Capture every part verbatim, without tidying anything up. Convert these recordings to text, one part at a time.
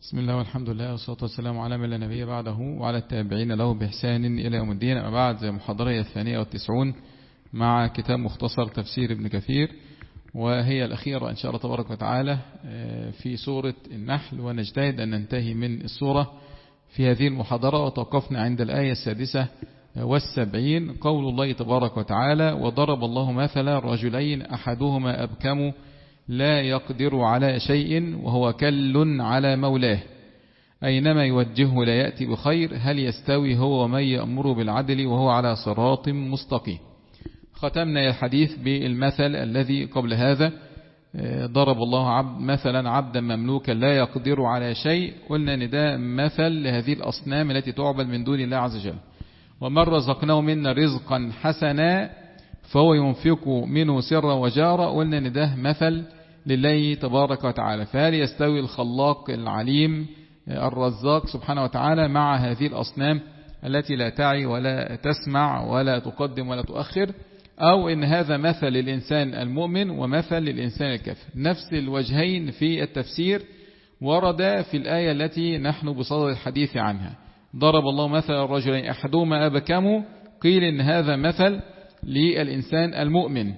بسم الله والحمد لله والصلاة والسلام على من لا نبي بعده وعلى التابعين له بإحسان إلى يوم الدين. أما بعد، زي محاضرة الثانية والتسعون مع كتاب مختصر تفسير ابن كثير، وهي الأخيرة إن شاء الله تبارك وتعالى في سورة النحل، ونجتهد أن ننتهي من السورة في هذه المحاضرة. وتوقفنا عند الآية السادسة والسبعين، قول الله تبارك وتعالى: وضرب الله مثلا رجلين أحدهما أبكم لا يقدر على شيء وهو كل على مولاه أينما يوجهه لا يأتي بخير هل يستوي هو ومن يأمر بالعدل وهو على صراط مستقيم. ختمنا الحديث بالمثل الذي قبل هذا: ضرب الله عبد مثلا عبدا مملوكا لا يقدر على شيء. قلنا ان ده مثل لهذه الأصنام التي تعبد من دون الله عز وجل. ومن رزقناه منا رزقا حسنا فهو ينفق منه سرا وجارا. قلنا ان ده مثل لله تبارك وتعالى. فهل يستوي الخلاق العليم الرزاق سبحانه وتعالى مع هذه الأصنام التي لا تعي ولا تسمع ولا تقدم ولا تؤخر؟ أو إن هذا مثل للإنسان المؤمن ومثل للإنسان الكافر. نفس الوجهين في التفسير ورد في الآية التي نحن بصدد الحديث عنها. ضرب الله مثل الرجلين أحدهما أبكم، قيل إن هذا مثل للإنسان المؤمن،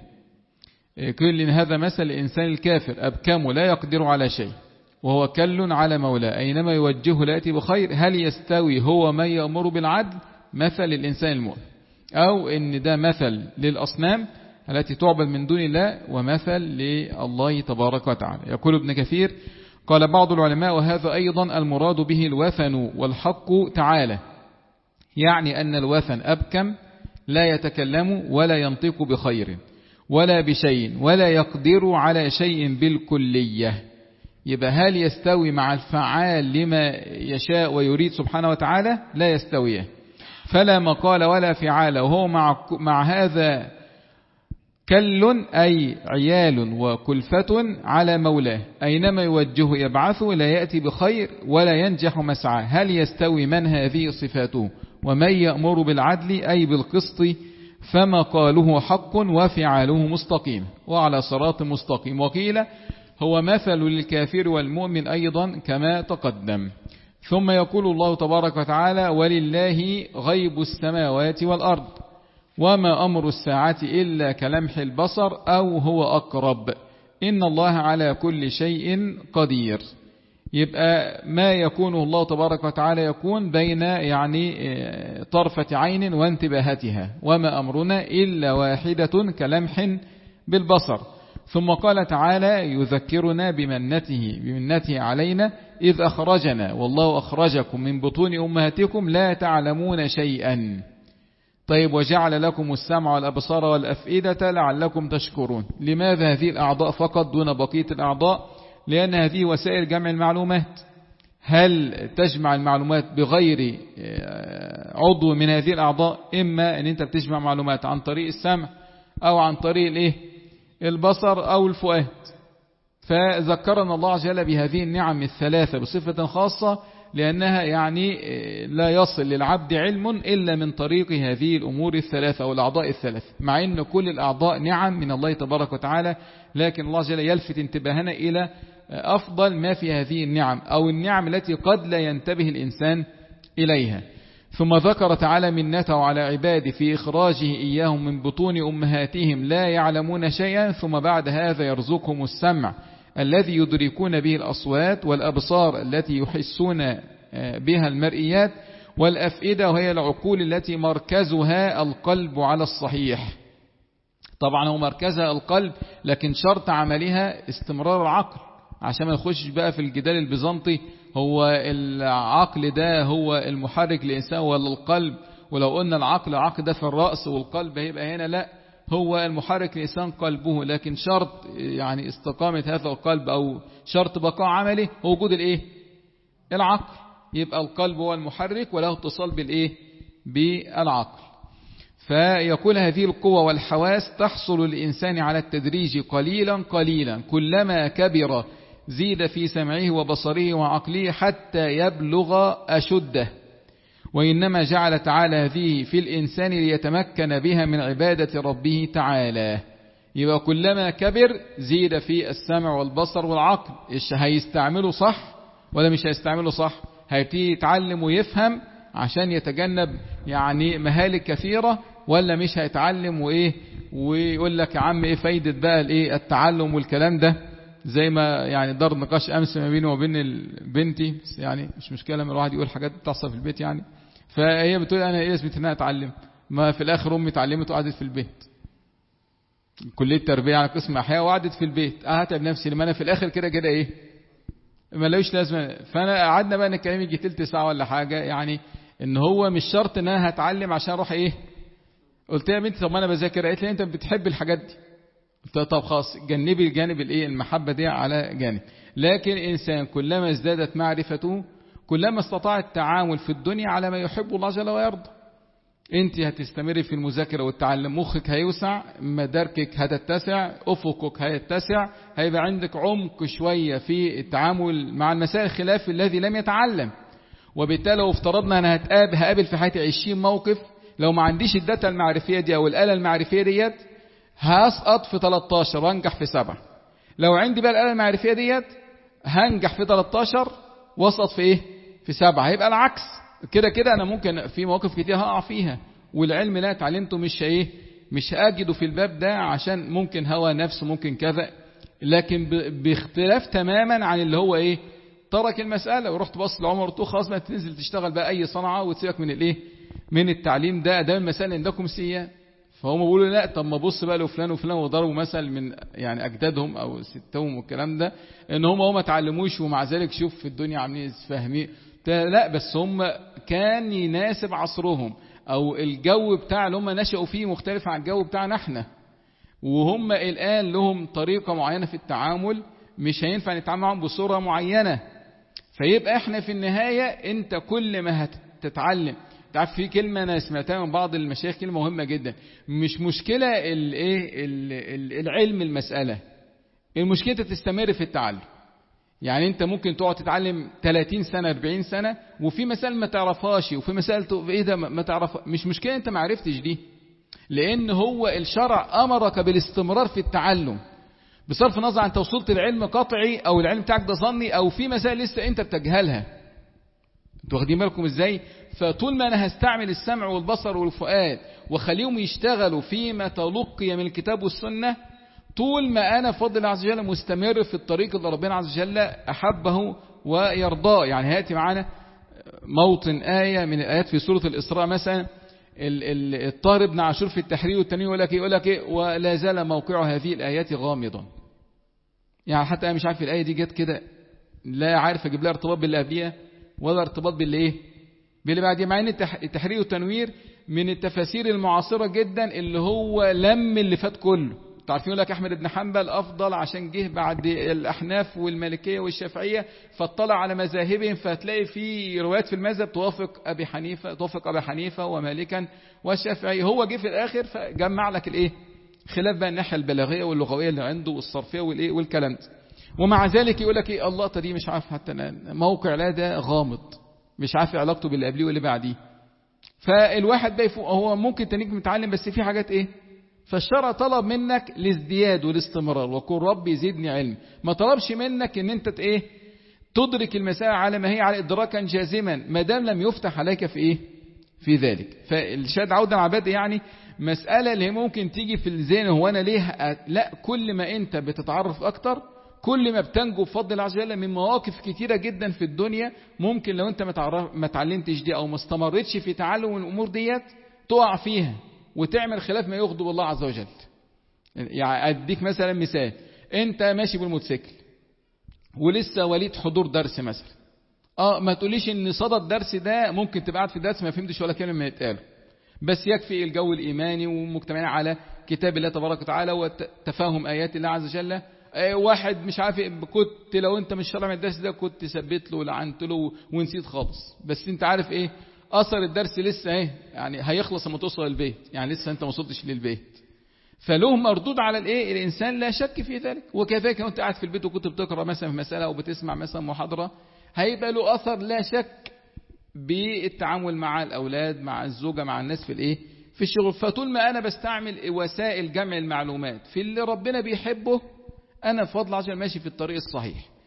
قيل إن هذا مثل للإنسان الكافر. أبكم لا يقدر على شيء وهو كل على مولاه أينما يوجهه لا يأتي بخير هل يستوي هو من يأمر بالعدل؟ مثل للإنسان المؤمن. أو إن ده مثل للأصنام التي تعبد من دون الله ومثل لله تبارك وتعالى. يقول ابن كثير: قال بعض العلماء: وهذا أيضا المراد به الوثن والحق تعالى، يعني أن الوثن أبكم لا يتكلم ولا ينطق بخير ولا بشيء ولا يقدر على شيء بالكلية. يبقى هل يستوي مع الفعال لما يشاء ويريد سبحانه وتعالى؟ لا يستوي، فلا مقال ولا فعال. وهو مع, مع هذا كل أي عيال وكلفة على مولاه أينما يوجهه يبعثه لا يأتي بخير ولا ينجح مسعاه. هل يستوي من هذه صفاته ومن يأمر بالعدل أي بالقسط فما قاله حق وفعاله مستقيم وعلى صراط مستقيم. وقيل هو مثل للكافر والمؤمن أيضا كما تقدم. ثم يقول الله تبارك وتعالى: ولله غيب السماوات والأرض وما أمر الساعة إلا كلمح البصر أو هو أقرب إن الله على كل شيء قدير. يبقى ما يكونه الله تبارك وتعالى يكون بين يعني طرفة عين وانتباهتها، وما أمرنا إلا واحدة كلمح بالبصر. ثم قال تعالى يذكرنا بمنته بمنته علينا إذ أخرجنا والله أخرجكم من بطون أمهاتكم لا تعلمون شيئا. طيب، وجعل لكم السمع والأبصار والأفئدة لعلكم تشكرون. لماذا هذه الأعضاء فقط دون بقية الأعضاء؟ لأن هذه وسائل جمع المعلومات. هل تجمع المعلومات بغير عضو من هذه الأعضاء؟ إما أن أنت بتجمع معلومات عن طريق السمع أو عن طريق الإيه؟ البصر أو الفؤاد. فذكرنا الله عز وجل بهذه النعم الثلاثة بصفة خاصة، لأنها يعني لا يصل للعبد علم إلا من طريق هذه الأمور الثلاثة أو الأعضاء الثلاثة، مع أن كل الأعضاء نعم من الله تبارك وتعالى، لكن الله عز وجل يلفت انتباهنا إلى أفضل ما في هذه النعم أو النعم التي قد لا ينتبه الإنسان إليها. ثم ذكر تعالى منته على عباده في إخراجه إياهم من بطون أمهاتهم لا يعلمون شيئا، ثم بعد هذا يرزقهم السمع الذي يدركون به الأصوات، والأبصار التي يحسون بها المرئيات، والأفئدة وهي العقول التي مركزها القلب على الصحيح. طبعا هو مركزها القلب، لكن شرط عملها استمرار العقل، عشان ما يخش بقى في الجدال البيزنطي هو العقل ده هو المحرك للإنسان ولا القلب؟ ولو قلنا العقل عقل ده في الرأس والقلب هيبقى هنا، لا، هو المحرك للإنسان قلبه، لكن شرط يعني استقامة هذا القلب أو شرط بقاء عمله هو وجود الإيه؟ العقل. يبقى القلب هو المحرك وله اتصال بالإيه؟ بالعقل. فيقول هذه القوة والحواس تحصل للإنسان على التدريج قليلا قليلا، كلما كبر زيد في سمعه وبصره وعقله حتى يبلغ أشده. وإنما جعل تعالى هذه في الإنسان ليتمكن بها من عبادة ربه تعالى. يبقى كلما كبر زيد في السمع والبصر والعقل، إيش هيستعمله صح ولا مش هيستعمله صح؟ هيبتدي يتعلم ويفهم عشان يتجنب يعني مهالك كثيرة، ولا مش هيتعلم وإيه ويقول لك يا عم إيه فايدة بقى الإيه التعلم والكلام ده؟ زي ما يعني دار نقاش أمس ما بيني وبين بنتي، يعني مش مشكلة لما الواحد يقول حاجات بتحصل في البيت يعني. فهي بتقول أنا إيه لازمتي إن أنا أتعلم؟ ما في الآخر أمي اتعلمت وقعدت في البيت، كلية تربية على قسم أحياء وقعدت في البيت، أهتب نفسي لما أنا في الآخر كده كده إيه ما لوش لازمة. فأنا قعدنا بقى نتكلم يجي تلت ساعة ولا حاجة، يعني إن هو مش شرط إن أنا هتعلم عشان أروح إيه. قلت يا بنتي طب ما أنا بذاكر، قالت لي أنت بتحب الحاجات دي. قلت طب خلاص جنبي الجانب الإيه المحبة دي على جانب. لكن الإنسان كلما ازدادت معرفته كلما استطاع التعامل في الدنيا على ما يحب الله جل ويرضى. انت هتستمري في المذاكرة والتعلم، مخك هيوسع، مداركك هتتسع، افقك هيتسع، هيبقى عندك عمق شوية في التعامل مع المسائل الخلاف الذي لم يتعلم. وبالتالي لو افترضنا انا هتقابل هقابل في حياتي عشرين موقف، لو ما عنديش الداتا المعرفية دي او الآلة المعرفية ديت هسقط في تلتاشر وانجح في سبعة. لو عندي بقى الآلة المعرفية ديت هنجح في تلتاشر واسقط في ايه في سبعة. هيبقى العكس كده كده. انا ممكن في مواقف كتير هقع فيها، والعلم لا اتعلمته مش ايه مش هاجده في الباب ده عشان ممكن هوى نفس ممكن كذا، لكن باختلاف تماما عن اللي هو ايه ترك المسألة ورحت بص لعمر وقلت خلاص ما تنزل تشتغل بقى اي صنعة وتسيبك من الايه من التعليم ده، ده المسائل عندكم سيئة. فهم بيقولوا لا طب ما بص بقى لفلان وفلان وضربوا مثل من يعني اجدادهم او ستهم والكلام ده ان هم هم ما تعلموش ومع ذلك شوف في الدنيا عاملين فاهمين. لا بس هم كان يناسب عصرهم او الجو بتاع اللي هم نشأوا فيه مختلف عن الجو بتاعنا احنا، وهم الآن لهم طريقة معينة في التعامل مش هينفع نتعامل معهم بصورة معينة. فيبقى احنا في النهاية انت كل ما هتتعلم. تعرف في كلمة انا سمعتها من بعض المشايخ كلمة مهمة جدا، مش مشكلة الايه العلم المسألة، المشكلة تستمر في التعلم. يعني انت ممكن تقعد تتعلم ثلاثين سنة أربعين سنة وفي مسائل ما تعرفهاش وفي مسائل ايه ده ما تعرف، مش مشكلة انت ما عرفتش دي، لان هو الشرع امرك بالاستمرار في التعلم بصرف النظر عن انت وصلت لعلم قطعي او العلم بتاعك ده ظني او في مسائل لسه انت بتجهلها. انتوا واخدين بالكم ازاي؟ فطول ما انا هستعمل السمع والبصر والفؤاد وخليهم يشتغلوا فيما تلقي من الكتاب والسنة، طول ما أنا فضل الله عز وجل مستمر في الطريق اللي ربنا عز وجل أحبه ويرضاه. يعني هاتي معانا موطن آية من الآيات في سورة الإسراء مثلا، الطاهر بن عاشور في التحرير والتنوير يقول لك يقول لك ولا زال موقع هذه الآيات غامضا. يعني حتى أنا مش عارف الآية دي جت كده، لا عارف أجيب لها ارتباط باللي قبلها ولا ارتباط باللي إيه باللي بعد. مع إن التحرير والتنوير من التفاسير المعاصرة جدا اللي هو لم اللي فات كله. تعرفين يقول لك أحمد بن حنبل أفضل عشان جه بعد الأحناف والمالكية والشافعية فاطلع على مذاهبهم، فتلاقي في روايات في المذهب توافق أبي حنيفة توافق أبي حنيفة ومالكا والشافعي. هو جه في الآخر فجمع لك الإيه خلاف بقى الناحية البلاغية واللغوية اللي عنده والصرفية والإيه والكلام ده. ومع ذلك يقول لك إيه الله دي مش عارف حتى موقع لا ده غامض مش عارف علاقته باللي قبليه واللي بعديه. فالواحد ده هو ممكن تنيك متعلم بس في حاجات إيه. فالشرع طلب منك الازدياد والاستمرار وقل ربي زدني علم، ما طلبش منك ان انت ايه تدرك المسائل على ما هي على ادراكا جازما ما دام لم يفتح عليك في ايه في ذلك. فالشاهد عودا عباد يعني مسألة اللي ممكن تيجي في الذهن هو انا ليه لا، كل ما انت بتتعرف اكتر كل ما بتنجو بفضل الله عز وجل من مواقف كتيرة جدا في الدنيا ممكن لو انت ما تعلمتش دي او ما استمرتش في تعلم الامور ديت تقع فيها وتعمل خلاف ما يغضب الله عز وجل. يعني أديك مثلا مثال، أنت ماشي بالموتوسيكل ولسه وليد حضور درس مثلا، اه ما تقوليش ان صدى الدرس ده ممكن تبقى قاعد في الدرس ما فهمتش ولا كلمة ما يتقال، بس يكفي الجو الإيماني ومجتمعين على كتاب الله تبارك وتعالى وتفاهم آيات الله عز وجل. اه واحد مش عارف كنت لو انت مش شرع من الدرس ده كنت ثبت له ولعنت له ونسيت خالص، بس انت عارف ايه أثر الدرس لسه ايه يعني هيخلص لما توصل البيت، يعني لسه انت ما وصلتش للبيت. فله مردود على الايه الانسان لا شك في ذلك. وكذلك لو انت قاعد في البيت وكنت بتقرا مثلا في مساله او بتسمع مثلا محاضره هيبقى له اثر لا شك بالتعامل مع الاولاد مع الزوجه مع الناس في الايه في الشغل. فطول ما انا بستعمل وسائل جمع المعلومات في اللي ربنا بيحبه انا بفضل عشان ماشي في الطريق الصحيح.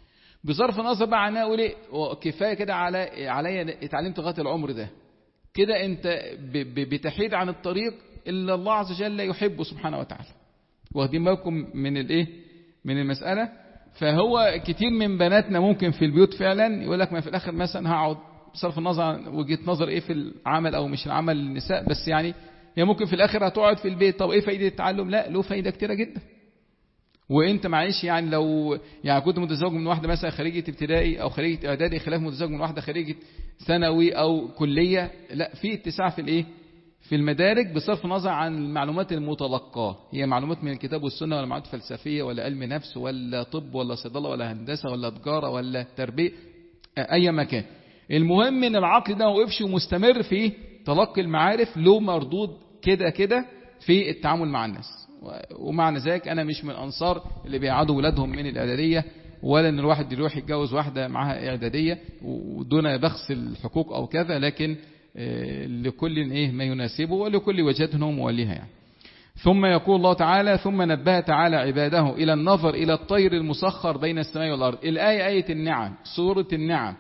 بصرف النظر بقى عنها أقول إيه كفاية كده على عليا اتعلمت لغاية العمر ده، كده أنت بتحيد عن الطريق إلا الله عز وجل يحبه سبحانه وتعالى. واخدين بالكم من الإيه من المسألة؟ فهو كتير من بناتنا ممكن في البيوت فعلا يقول لك ما في الآخر مثلا هقعد بصرف النظر عن وجهة نظر إيه في العمل أو مش العمل للنساء، بس يعني هي ممكن في الآخر هتقعد في البيت. طب إيه فايدة التعلم؟ لا، له فايدة كتيرة جدا. وانت معيش يعني لو يعني كنت متزوج من واحده مثلا خريجه ابتدائي او خريجه اعدادي خلاف متزوج من واحده خريجه ثانوي او كليه، لا في اتساع في الايه في المدارك بصرف النظر عن المعلومات المتلقاه، هي معلومات من الكتاب والسنه ولا معلومات فلسفيه ولا علم نفس ولا طب ولا صيدله ولا هندسه ولا تجاره ولا تربيه اي مكان. المهم ان العقل ده ما وقفش ومستمر في تلقي المعارف، له مردود كده كده في التعامل مع الناس. ومعنى ذلك أنا مش من أنصار اللي بيعادوا ولادهم من الإعدادية، ولا أن الواحد يروح يتجوز واحدة معها إعدادية ودون بخس الحقوق أو كذا، لكن لكل إيه ما يناسبه ولكل وجهة هو موليها يعني. ثم يقول الله تعالى: ثم نبه تعالى عباده إلى النظر إلى الطير المسخر بين السماء والأرض. الآية آية النعم، سورة النعم.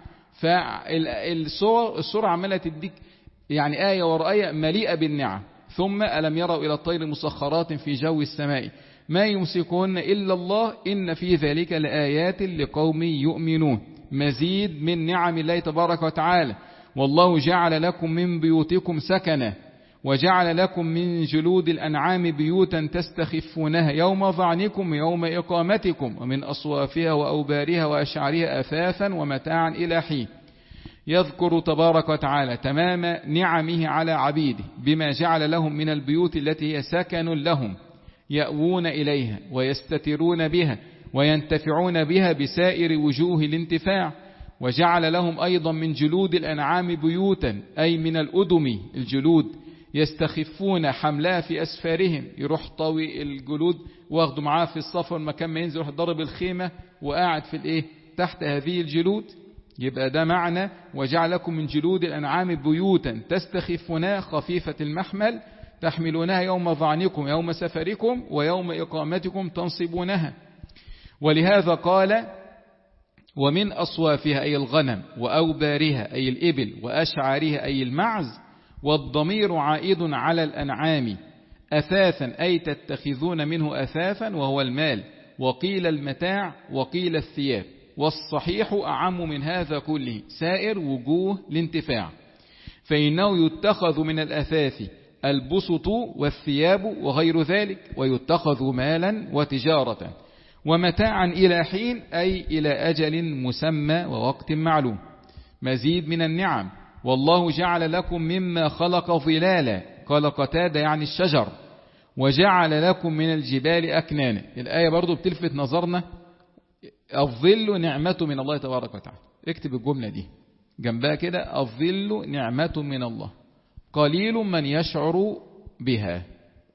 فالسورة السورة عمالة تديك يعني آية ورا آية مليئة بالنعم. ثم ألم يروا إلى الطير مسخرات في جو السماء ما يمسكون إلا الله إن في ذلك لآيات لقوم يؤمنون. مزيد من نعم الله تبارك وتعالى: والله جعل لكم من بيوتكم سكنا وجعل لكم من جلود الأنعام بيوتا تستخفونها يوم ظعنكم يوم إقامتكم ومن أصوافها وأوبارها وأشعارها أثاثا ومتاعا إلى حين. يذكر تبارك وتعالى تمام نعمه على عبيده بما جعل لهم من البيوت التي هي سكن لهم يأوون إليها ويستترون بها وينتفعون بها بسائر وجوه الانتفاع. وجعل لهم أيضا من جلود الأنعام بيوتا أي من الأدم الجلود يستخفون حملها في أسفارهم، يروح طوي الجلود واخده معاه في السفر مكان ما ينزل يروح ضرب الخيمة وقاعد في الإيه تحت هذه الجلود. يبقى ده معنى وجعل لكم من جلود الأنعام بيوتا تستخفونها خفيفة المحمل تحملونها يوم ظعنكم يوم سفركم ويوم إقامتكم تنصبونها. ولهذا قال: ومن أصوافها أي الغنم وأوبارها أي الإبل وأشعارها أي المعز. والضمير عائد على الأنعام. أثاثا أي تتخذون منه أثاثا وهو المال، وقيل المتاع وقيل الثياب. والصحيح أعم من هذا كله سائر وجوه الانتفاع، فإنه يتخذ من الأثاث البسط والثياب وغير ذلك، ويتخذ مالا وتجارة ومتاعا إلى حين أي إلى أجل مسمى ووقت معلوم. مزيد من النعم: والله جعل لكم مما خلق ظلالا، قال قتادة يعني الشجر، وجعل لكم من الجبال أكنانا. الآية برضو بتلفت نظرنا، الظل نعمة من الله تبارك وتعالى. اكتب الجملة دي جنبها كده: الظل نعمة من الله قليل من يشعر بها.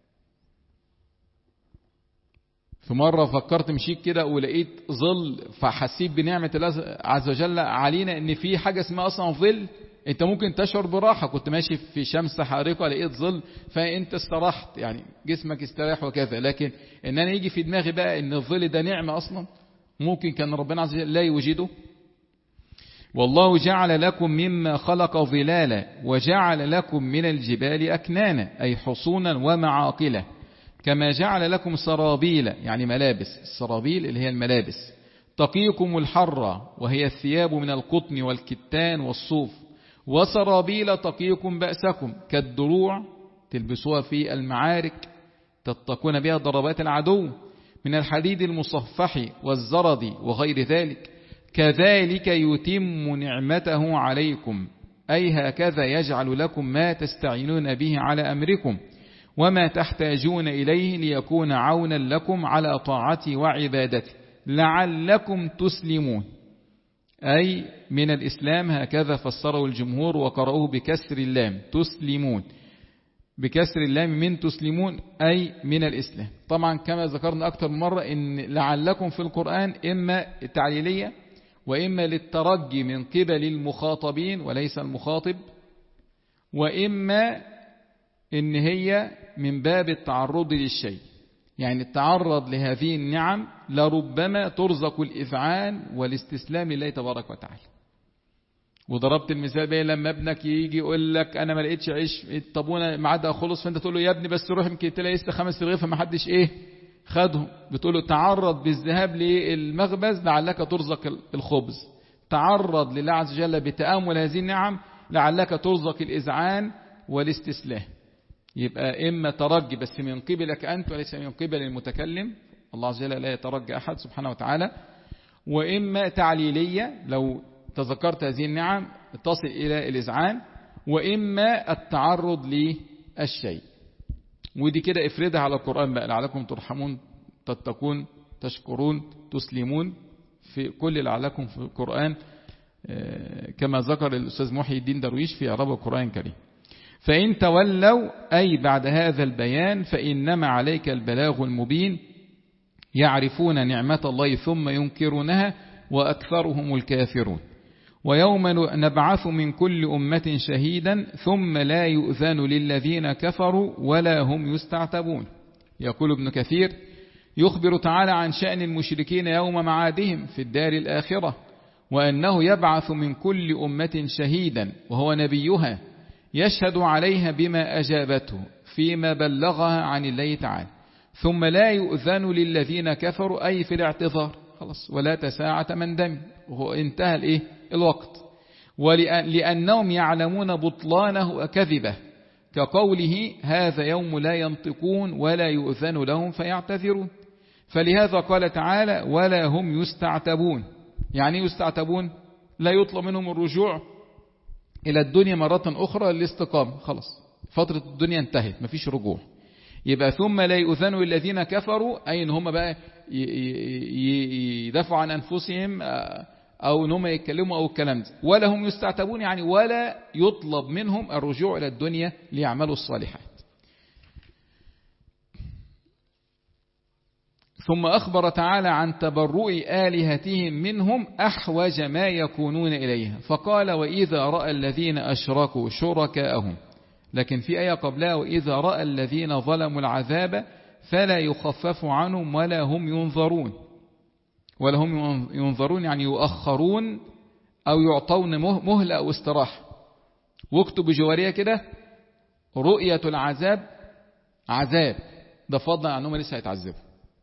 في مرة فكرت مشيت كده ولقيت ظل فحسيت بنعمة الله عز وجل علينا ان في حاجة اسمها اصلا ظل. انت ممكن تشعر براحة، كنت ماشي في شمس حارقة لقيت ظل فانت استراحت يعني جسمك استراح وكذا، لكن ان انا يجي في دماغي بقى ان الظل ده نعمة اصلا ممكن كان ربنا عز وجل لا يوجده. والله جعل لكم مما خلق ظلالا وجعل لكم من الجبال أكنانا أي حصونا ومعاقلة، كما جعل لكم سرابيل يعني ملابس، السرابيل اللي هي الملابس، تقيكم الحر وهي الثياب من القطن والكتان والصوف، وسرابيل تقيكم بأسكم كالدروع تلبسوها في المعارك تتقون بها ضربات العدو من الحديد المصفح والزرد وغير ذلك. كذلك يتم نعمته عليكم أي هكذا يجعل لكم ما تستعينون به على أمركم وما تحتاجون إليه ليكون عونا لكم على طاعته وعبادته لعلكم تسلمون، أي من الإسلام. هكذا فسره الجمهور وقرأوه بكسر اللام تسلمون، بكسر اللام من تسلمون أي من الإسلام. طبعا كما ذكرنا أكثر من مرة إن لعلكم في القرآن إما تعليلية وإما للترجي من قبل المخاطبين وليس المخاطب، وإما إن هي من باب التعرض للشيء. يعني تعرض لهذه النعم لربما ترزق الإذعان والاستسلام لله تبارك وتعالى. وضربت المثال بيه لما ابنك يجي يقول لك أنا ما لقيتش عيش الطابونة معدها خلص، فأنت تقول له يا ابني بس روح يمكن تلاقي لسه خمس رغيف ما حدش إيه خدهم. بتقول له تعرض بالذهاب للمخبز لعلك ترزق الخبز. تعرض لله عز وجل بتأمل هذه النعم لعلك ترزق الإذعان والاستسلام. يبقى إما ترجي بس من قبلك أنت وليس من قبل المتكلم، الله عز وجل لا يترجى أحد سبحانه وتعالى. وإما تعليلية لو تذكرت هذه النعم تصل إلى الإذعان، وإما التعرض للشيء. ودي كده افردها على القرآن بقى، لعلكم ترحمون تتقون تشكرون تسلمون، في كل لعلكم في القرآن كما ذكر الأستاذ محي الدين درويش في إعراب القرآن الكريم. فإن تولوا أي بعد هذا البيان فإنما عليك البلاغ المبين، يعرفون نعمة الله ثم ينكرونها وأكثرهم الكافرون. ويوم نبعث من كل أمة شهيدا ثم لا يؤذن للذين كفروا ولا هم يستعتبون. يقول ابن كثير يخبر تعالى عن شأن المشركين يوم معادهم في الدار الآخرة، وأنه يبعث من كل أمة شهيدا وهو نبيها يشهد عليها بما أجابته فيما بلغها عن الله تعالى، ثم لا يؤذن للذين كفروا أي في الاعتذار خلاص، ولا تساعة من دم، وهو انتهى الإيه الوقت. ولأنهم يعلمون بطلانه وكذبه كقوله هذا يوم لا ينطقون ولا يؤذن لهم فيعتذرون. فلهذا قال تعالى ولا هم يستعتبون. يعني يستعتبون لا يطلب منهم الرجوع إلى الدنيا مرة أخرى للاستقامة، خلاص فترة الدنيا انتهت مفيش رجوع. يبقى ثم لا يؤذن الذين كفروا أي إن هم بقى يدافعوا عن أنفسهم أو إن هم يتكلموا أو الكلام ده، ولا هم يستعتبون يعني ولا يطلب منهم الرجوع إلى الدنيا ليعملوا الصالحات. ثم أخبر تعالى عن تبرؤ آلهتهم منهم أحوج ما يكونون إليها، فقال وإذا رأى الذين أشركوا شركاءهم. لكن في آية قبلها وإذا رأى الذين ظلموا العذاب فلا يخفف عنهم ولا هم ينظرون. ولا هم ينظرون يعني يؤخرون أو يعطون مهلة أو استراحة. واكتب بجوارية كده رؤية العذاب عذاب، ده فضلا عنهم لسه هيتعذبوا.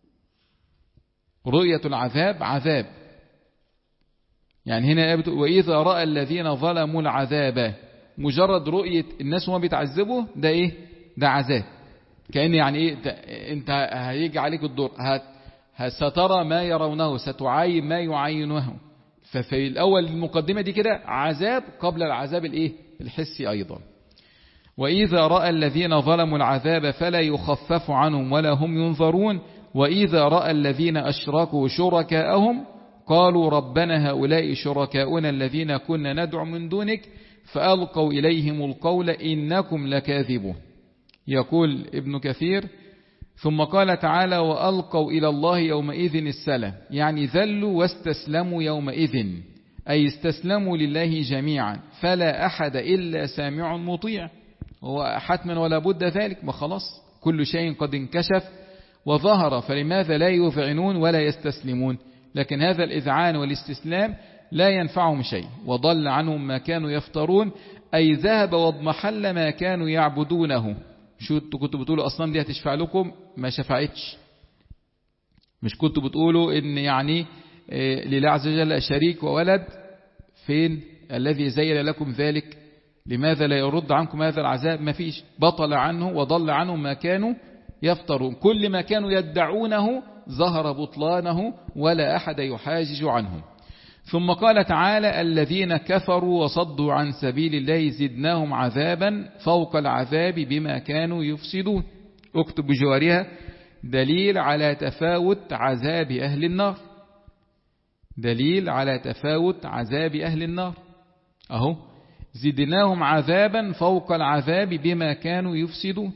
رؤية العذاب عذاب، يعني هنا وإذا رأى الذين ظلموا العذاب، مجرد رؤية الناس وهم بيتعذبوا ده إيه؟ ده عذاب. كأن يعني إيه؟ أنت هيجي عليك الدور، سترى ما يرونه، ستعاين ما يعاينه. ففي الأول المقدمة دي كده عذاب قبل العذاب الإيه؟ الحسي أيضا. وإذا رأى الذين ظلموا العذاب فلا يخفف عنهم ولا هم ينظرون. وإذا رأى الذين أشركوا شركاءهم قالوا ربنا هؤلاء شركاؤنا الذين كنا ندعو من دونك فألقوا إليهم القول إنكم لكاذبون. يقول ابن كثير ثم قال تعالى وألقوا إلى الله يومئذ السلام، يعني ذلوا واستسلموا يومئذ أي استسلموا لله جميعا، فلا أحد إلا سامع مطيع. هو حتما ولا بد ذلك، ما خلاص كل شيء قد انكشف وظهر، فلماذا لا يذعنون ولا يستسلمون؟ لكن هذا الإذعان والاستسلام لا ينفعهم شيء، وضل عنهم ما كانوا يفترون أي ذهب واضمحل ما كانوا يعبدونه. شو كنتوا بتقولوا أصلا دي هتشفع لكم؟ ما شفعتش. مش كنتوا بتقولوا إن يعني لله عز وجل شريك وولد؟ فين الذي زين لكم ذلك؟ لماذا لا يرد عنكم هذا العذاب؟ ما فيش، بطل عنه وضل عنهم ما كانوا يفترون. كل ما كانوا يدعونه ظهر بطلانه ولا أحد يحاجج عنهم. ثم قال تعالى الذين كفروا وصدوا عن سبيل الله زدناهم عذابا فوق العذاب بما كانوا يفسدون. اكتب بجوارها دليل على تفاوت عذاب أهل النار، دليل على تفاوت عذاب أهل النار أهو، زدناهم عذابا فوق العذاب بما كانوا يفسدون.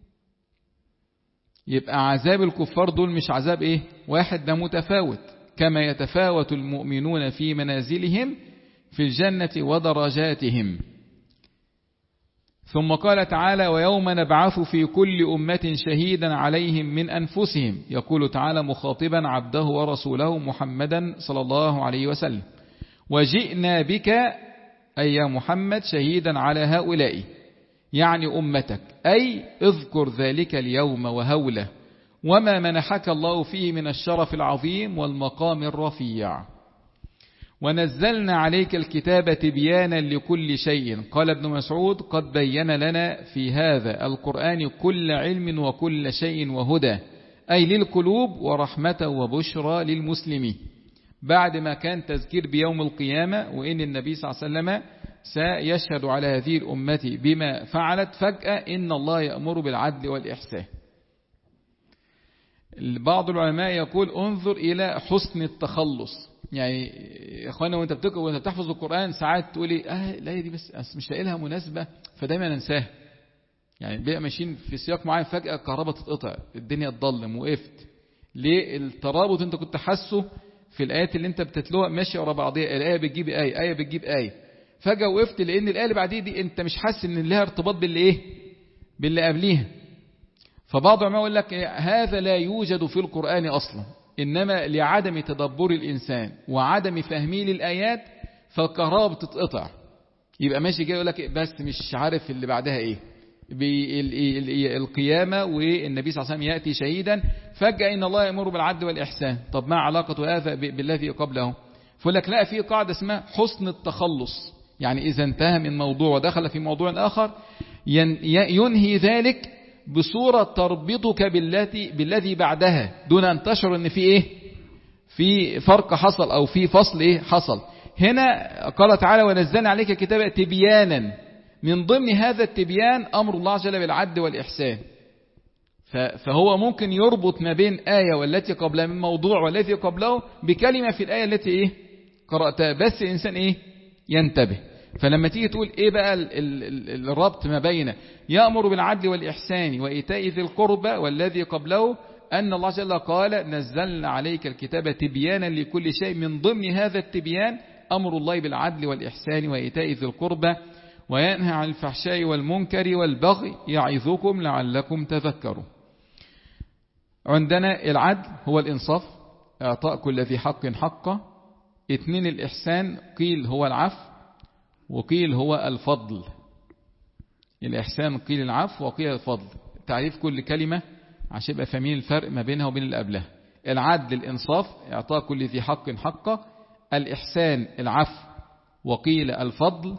يبقى عذاب الكفار دول مش عذاب ايه واحد، ده متفاوت، كما يتفاوت المؤمنون في منازلهم في الجنة ودرجاتهم. ثم قال تعالى ويوم نبعث في كل أمة شهيدا عليهم من أنفسهم يقول تعالى مخاطبا عبده ورسوله محمدا صلى الله عليه وسلم وجئنا بك أي يا محمد شهيدا على هؤلاء يعني أمتك أي اذكر ذلك اليوم وهوله وما منحك الله فيه من الشرف العظيم والمقام الرفيع ونزلنا عليك الكتاب تبيانا لكل شيء قال ابن مسعود قد بين لنا في هذا القرآن كل علم وكل شيء وهدى أي للقلوب ورحمة وبشرى للمسلمين بعد ما كان تذكير بيوم القيامة وإن النبي صلى الله عليه وسلم سيشهد على هذه الأمة بما فعلت فجأة إن الله يأمر بالعدل والإحسان. بعض العلماء يقول انظر إلى حسن التخلص. يعني يا اخوانا وانت بتقرأ وانت بتحفظ القرآن ساعات تقولي اه لا دي بس مش لاقي لها مناسبة فدايما ننساها. يعني بقى ماشيين في سياق معين فجأة الكهرباء تتقطع الدنيا تضلم وقفت ليه الترابط انت كنت حاسه في الآيات اللي انت بتتلوها ماشي ورا بعضيها الآية بتجيب آية آية بتجيب آية فجأة وقفت لأن الآية اللي بعديه دي انت مش حاسس ان لها ارتباط باللي ايه باللي قبليها. فبعض العلماء يقول لك هذا لا يوجد في القرآن أصلا إنما لعدم تدبر الإنسان وعدم فهمه للآيات فالكهرباء بتتقطع يبقى ماشي كده يقول لك بس مش عارف اللي بعدها إيه بالقيامة والنبي صلى الله عليه وسلم يأتي شهيدا فجأة إن الله يأمر بالعدل والإحسان. طب ما علاقة هذا بالذي قبله؟ فقول لك لا في قاعدة اسمها حسن التخلص. يعني إذا انتهى من موضوع ودخل في موضوع آخر ينهي ذلك بصورة تربطك بالتي بالذي بعدها دون أن تشعر ان في ايه في فرق حصل او في فصل ايه حصل. هنا قال تعالى ونزلنا عليك كتابا تبيانا من ضمن هذا التبيان امر الله جل بالعدل والاحسان. فهو ممكن يربط ما بين آية والتي قبلها من موضوع والتي قبله بكلمة في الآية التي ايه قرأتها بس الانسان ايه ينتبه. فلما تيجي تقول ايه بقى ال ال الربط ما بين يأمر بالعدل والإحسان وإيتاء ذي القربى والذي قبله أن الله جل قال نزلنا عليك الكتاب تبيانا لكل شيء من ضمن هذا التبيان أمر الله بالعدل والإحسان وإيتاء ذي القربى وينهى عن الفحشاء والمنكر والبغي يعظكم لعلكم تذكرون. عندنا العدل هو الإنصاف إعطاء كل ذي حق حقه. اثنين الإحسان قيل هو العفو وقيل هو الفضل. الإحسان قيل العفو وقيل الفضل. تعريف كل كلمة عشان يبقى فاهمين الفرق ما بينها وبين اللي قبلها. العدل الإنصاف إعطاء كل ذي حق حقه. الإحسان العفو وقيل الفضل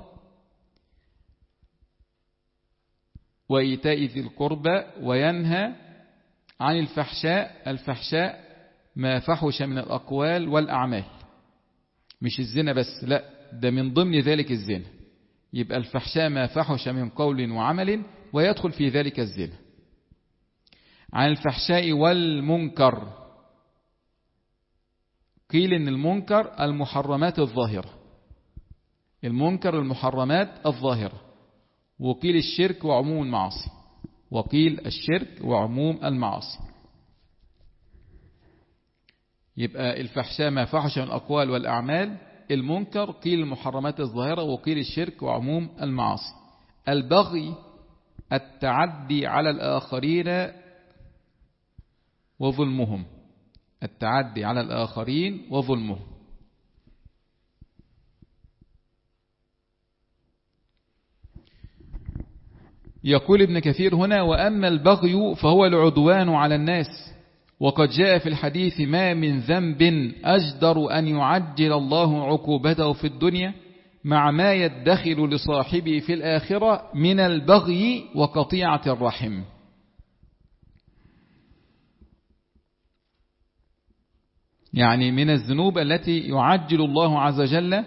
وإيتاء ذي القربى وينهى عن الفحشاء. الفحشاء ما فحش من الأقوال والأعمال مش الزنا بس لا ده من ضمن ذلك الزنا. يبقى الفحشاء ما فحش من قول وعمل ويدخل في ذلك الزنا. عن الفحشاء والمنكر قيل ان المنكر المحرمات الظاهرة. المنكر المحرمات الظاهرة وقيل الشرك وعموم المعاصي. وقيل الشرك وعموم المعاصي. يبقى الفحشاء ما فحش من الأقوال والأعمال. المنكر قيل المحرمات الظاهرة وقيل الشرك وعموم المعاصي. البغي التعدي على الآخرين وظلمهم. التعدي على الآخرين وظلمهم. يقول ابن كثير هنا وأما البغي فهو العدوان على الناس وقد جاء في الحديث ما من ذنب أجدر أن يعجل الله عقوبته في الدنيا مع ما يدخل لصاحبه في الآخرة من البغي وقطيعة الرحم. يعني من الذنوب التي يعجل الله عز وجل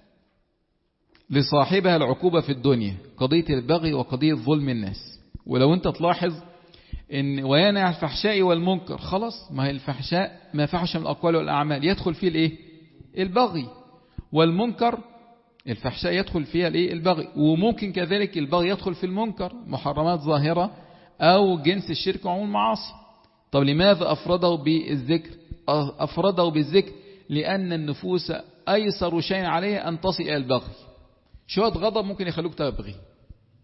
لصاحبها العقوبة في الدنيا قضية البغي وقضية ظلم الناس. ولو انت تلاحظ ان وينهى عن الفحشاء والمنكر خلاص ما هي الفحشاء ما فحش من الأقوال والأعمال يدخل فيه الايه البغي والمنكر. الفحشاء يدخل فيها الايه البغي وممكن كذلك البغي يدخل في المنكر محرمات ظاهرة أو جنس الشرك وعموم المعاصي. طب لماذا أفرده بالذكر؟ أفرده بالذكر لأن النفوس أيسر شيء عليها أن تصل إلى البغي. شوية غضب ممكن يخلوك تبغي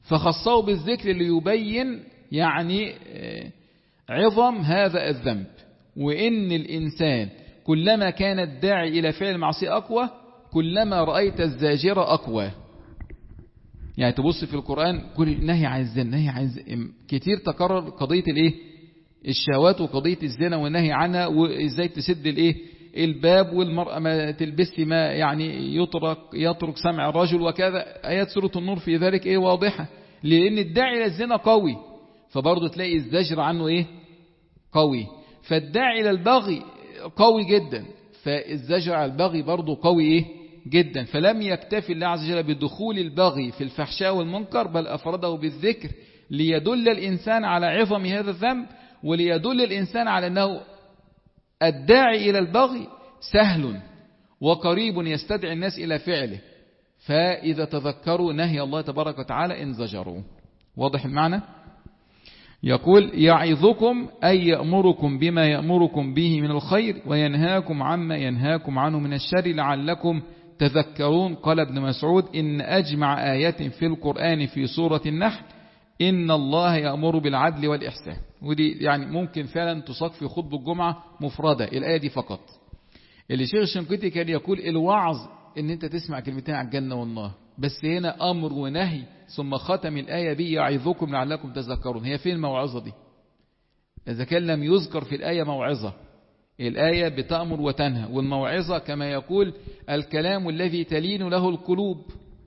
فخصه بالذكر ليبين يعني عظم هذا الذنب، وإن الإنسان كلما كان الداعي إلى فعل المعصية أقوى كلما رأيت الزاجرة أقوى. يعني تبص في القرآن كل نهي عن الزنا، نهي عن الزنا كتير تكرر قضية الايه الشهوات وقضية الزنا والنهي عنها، وازاي تسد الايه الباب، والمرأة ما تلبس ما يعني يترك يترك سمع الرجل وكذا. آيات سورة النور في ذلك ايه واضحة، لأن الداعي إلى الزنا قوي، فبرضه تلاقي الزجر عنه ايه قوي. فالداعي إلى البغي قوي جدا، فالزجر على البغي برضه قوي ايه جدا. فلم يكتفي الله عز وجل بدخول البغي في الفحشاء والمنكر، بل أفرده بالذكر ليدل الإنسان على عظم هذا الذنب، وليدل الإنسان على أنه الداعي إلى البغي سهل وقريب يستدعي الناس إلى فعله، فإذا تذكروا نهي الله تبارك وتعالى انزجروا. واضح المعنى؟ يقول يعظكم أي يأمركم بما يأمركم به من الخير وينهاكم عما ينهاكم عنه من الشر لعلكم تذكرون. قال ابن مسعود إن أجمع آيات في القرآن في سورة النحل إن الله يأمر بالعدل والإحسان. ودي يعني ممكن فعلا تصاق في خطبة الجمعة مفردة الآية دي فقط. اللي شيخ الشنقيطي كان يقول الوعظ إن أنت تسمع كلمتين عن الجنة والنار، بس هنا أمر ونهي، ثم ختم الآية بي يعظكم لعلكم تذكرون. هي فين الموعظة دي؟ إذا كان لم يذكر في الآية موعظة، الآية بتأمر وتنهى، والموعظة كما يقول الكلام الذي تلين له القلوب.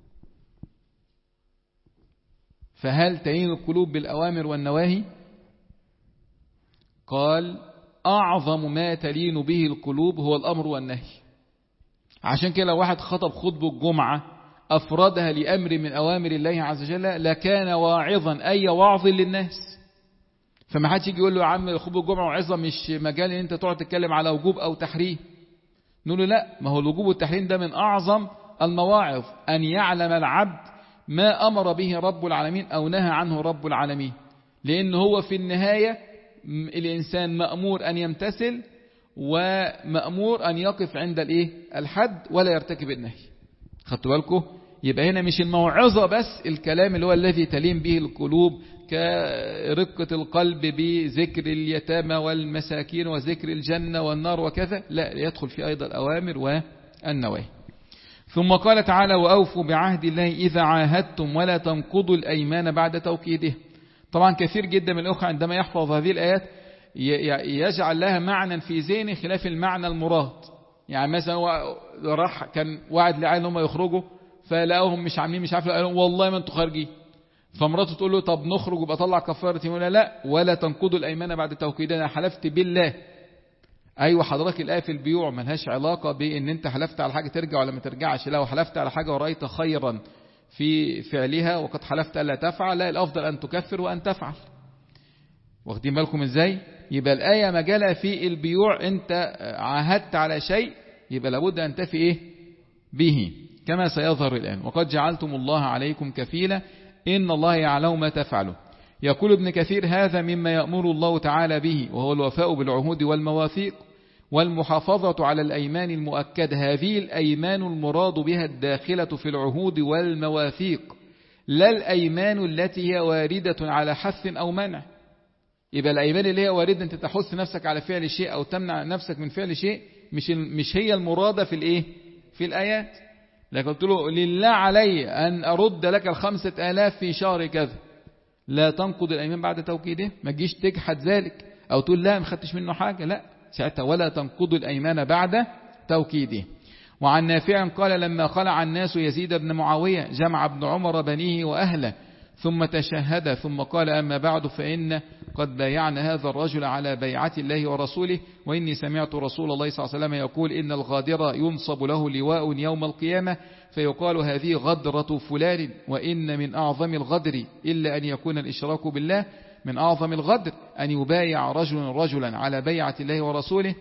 فهل تلين القلوب بالأوامر والنواهي؟ قال أعظم ما تلين به القلوب هو الأمر والنهي. عشان كده لو واحد خطب خطبة الجمعة أفردها لأمر من أوامر الله عز وجل لكان واعظا أي واعظ للناس. فما حدش يجي يقول له يا عم خطبة الجمعة وعظة مش مجال ان انت تقعد تتكلم على وجوب او تحريم. نقول له لا، ما هو الوجوب والتحريم ده من أعظم المواعظ، أن يعلم العبد ما أمر به رب العالمين أو نهى عنه رب العالمين، لأن هو في النهاية الإنسان مأمور أن يمتثل ومأمور أن يقف عند الإيه الحد ولا يرتكب النهي. خدتوا بالكم؟ يبقى هنا مش الموعظة بس الكلام اللي هو الذي تلين به القلوب كرقة القلب بذكر اليتامى والمساكين وذكر الجنة والنار وكذا، لا، يدخل في أيضا الأوامر والنواهي. ثم قال تعالى وأوفوا بعهد الله إذا عاهدتم ولا تنقضوا الأيمان بعد توكيده. طبعا كثير جدا من الأخوة عندما يحفظ هذه الآيات يجعل لها معنى في ذهنه خلاف المعنى المراد. يعني مثلا هو راح كان وعد لعيال هم يخرجوا فلاقوهم مش عاملين مش عارف، قالوا والله ما انتوا خارجين، فمراته تقول له طب نخرج ويبقى طلع كفاره، يقول لا ولا تنقضوا الايمان بعد توكيدها، انا حلفت بالله. ايوه حضرتك الايه في البيوع ملهاش علاقه بان انت حلفت على حاجه ترجع ولا ما ترجعش، لا، وحلفت على حاجه ورايت خيرا في فعلها وقد حلفت الا تفعل، لا، الافضل ان تكفر وان تفعل. واخدين بالكم ازاي؟ يبقى الايه مجالها في البيوع، انت عاهدت على شيء يبقى لابد ان تفي ايه به كما سيظهر الآن. وقد جعلتم الله عليكم كفيلا إن الله يعلم ما تفعلون. يقول ابن كثير هذا مما يأمر الله تعالى به، وهو الوفاء بالعهود والمواثيق والمحافظة على الأيمان المؤكدة. هذه الأيمان المراد بها الداخلة في العهود والمواثيق، لا الأيمان التي هي واردة على حث أو منع. يبقى الأيمان اللي هي واردة أنت تحث نفسك على فعل شيء أو تمنع نفسك من فعل شيء مش مش هي المرادة في الإيه في الآيات. لكن قلت له لله علي أن أرد لك الخمسة آلاف في شهر كذا، لا تنقض الأيمان بعد توكيده، ما تجيش تجحد ذلك أو تقول لا ما خدتش منه حاجة، لا، ساعتها ولا تنقض الأيمان بعد توكيده. وعن نافع قال لما خلع الناس يزيد بن معاوية جمع ابن عمر بنيه وأهله ثم تشهد ثم قال أما بعد فإن قد بايعنا هذا الرجل على بيعة الله ورسوله، وإني سمعت رسول الله صلى الله عليه وسلم يقول إن الغادر ينصب له لواء يوم القيامة فيقال هذه غدرة فلان، وإن من أعظم الغدر إلا أن يكون الإشراك بالله، من أعظم الغدر أن يبايع رجل رجلا على بيعة الله ورسوله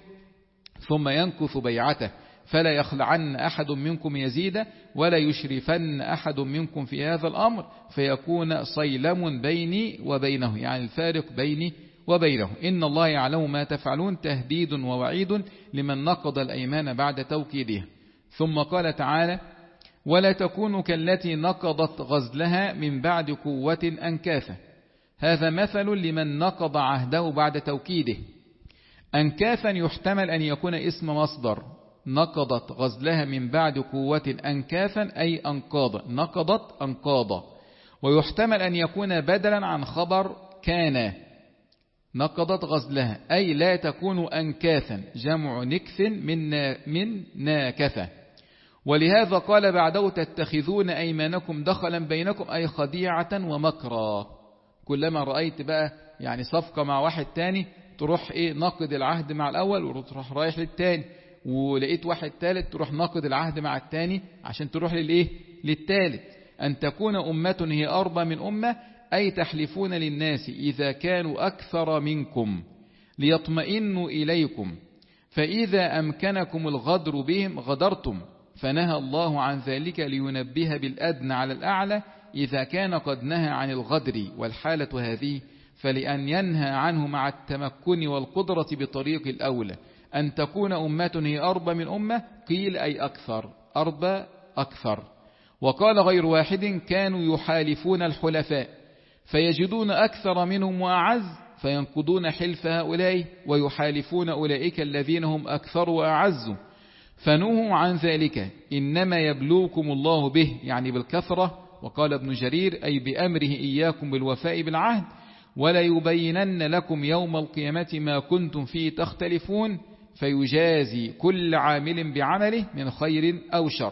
ثم ينكث بيعته، فلا يخلعن أحد منكم يزيد ولا يشرفن أحد منكم في هذا الأمر فيكون صيلم بيني وبينه، يعني الفارق بيني وبينه. إن الله يعلم ما تفعلون تهديد ووعيد لمن نقض الأيمان بعد توكيدها. ثم قال تعالى ولا تكونوا كالتي نقضت غزلها من بعد قوة أنكاثا. هذا مثل لمن نقض عهده بعد توكيده. أنكاثا يحتمل أن يكون اسم مصدر، نقضت غزلها من بعد قوة أنكاثا أي أنقاض، نقضت أنقاضا. ويحتمل أن يكون بدلا عن خبر كان، نقضت غزلها أي لا تكون أنكاثا، جمع نكث من من ناكثة. ولهذا قال بعده تتخذون أيمانكم دخلا بينكم أي خديعة ومكرا. كلما رأيت بقى يعني صفقة مع واحد تاني تروح إيه نقض العهد مع الأول وتروح رايح للتاني، ولقيت واحد تالت تروح نقض العهد مع التاني عشان تروح للإيه للتالت. أن تكون أمة هي أربى من أمة أي تحلفون للناس إذا كانوا أكثر منكم ليطمئنوا إليكم، فإذا أمكنكم الغدر بهم غدرتم، فنهى الله عن ذلك لينبه بالأدنى على الأعلى إذا كان قد نهى عن الغدر. والحالة هذه فلأن ينهى عنه مع التمكن والقدرة بطريق الأولى. أن تكون أمة هي أربى من أمة قيل أي أكثر، أربى أكثر. وقال غير واحد كانوا يحالفون الحلفاء فيجدون أكثر منهم وأعز فينقضون حلف هؤلاء ويحالفون أولئك الذين هم أكثر وأعز، فنهوا عن ذلك إنما يبلوكم الله به يعني بالكثرة. وقال ابن جرير أي بأمره إياكم بالوفاء بالعهد، ولا يبينن لكم يوم القيامة ما كنتم فيه تختلفون فيجازي كل عامل بعمله من خير أو شر.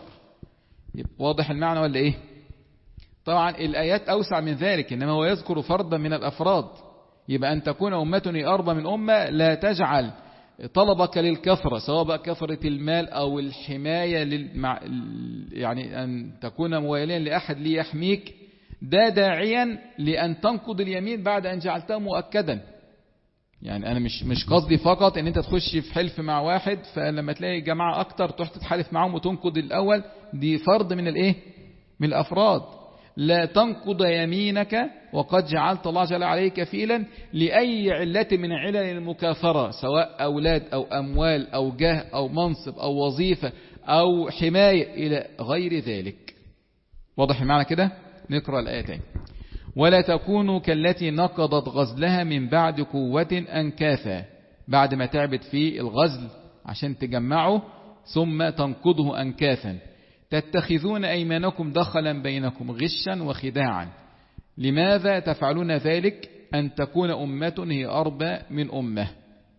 واضح المعنى ولا إيه؟ طبعا الآيات أوسع من ذلك، إنما هو يذكر فردا من الأفراد. يبقى أن تكون أمة أربى من أمة لا تجعل طلبك للكثرة سواء بقى كثرة المال أو الحماية للمع... يعني أن تكون مواليا لأحد ليحميك، ده داعيا لأن تنقض اليمين بعد أن جعلتها مؤكدا. يعني أنا مش مش قصدي فقط أن أنت تخش في حلف مع واحد فلما تلاقي جماعة أكتر تروح تتحالف معهم وتنقض الأول، دي فرض من الإيه؟ من الأفراد. لا تنقض يمينك وقد جعلت الله جل عليك كفيلا لأي علة من علل المكاثرة سواء أولاد أو أموال أو جاه أو منصب أو وظيفة أو حماية إلى غير ذلك. واضح المعنى كده؟ نقرأ الآية تاني. ولا تكونوا كالتي نقضت غزلها من بعد قوة أنكاثا، بعد ما تعبت في الغزل عشان تجمعه ثم تنقضه أنكاثا. تتخذون أيمانكم دخلا بينكم غشا وخداعا. لماذا تفعلون ذلك؟ أن تكون أمة هي أربى من أمة.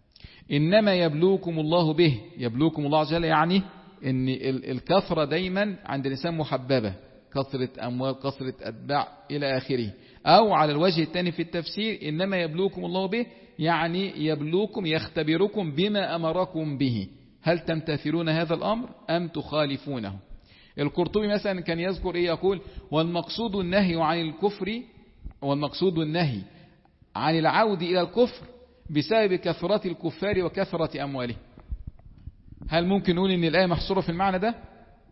إنما يبلوكم الله به، يبلوكم الله جل يعني إن الكثرة دايما عند الإنسان محببة، كثرة أموال كثرة أتباع إلى آخره. أو على الوجه الثاني في التفسير إنما يبلوكم الله به يعني يبلوكم يختبركم بما أمركم به، هل تمتثلون هذا الأمر أم تخالفونه. القرطبي مثلا كان يذكر إيه يقول والمقصود النهي عن الكفر، والمقصود النهي عن العود إلى الكفر بسبب كثرة الكفار وكثرة أمواله. هل ممكن نقول إن الآية محصورة في المعنى ده؟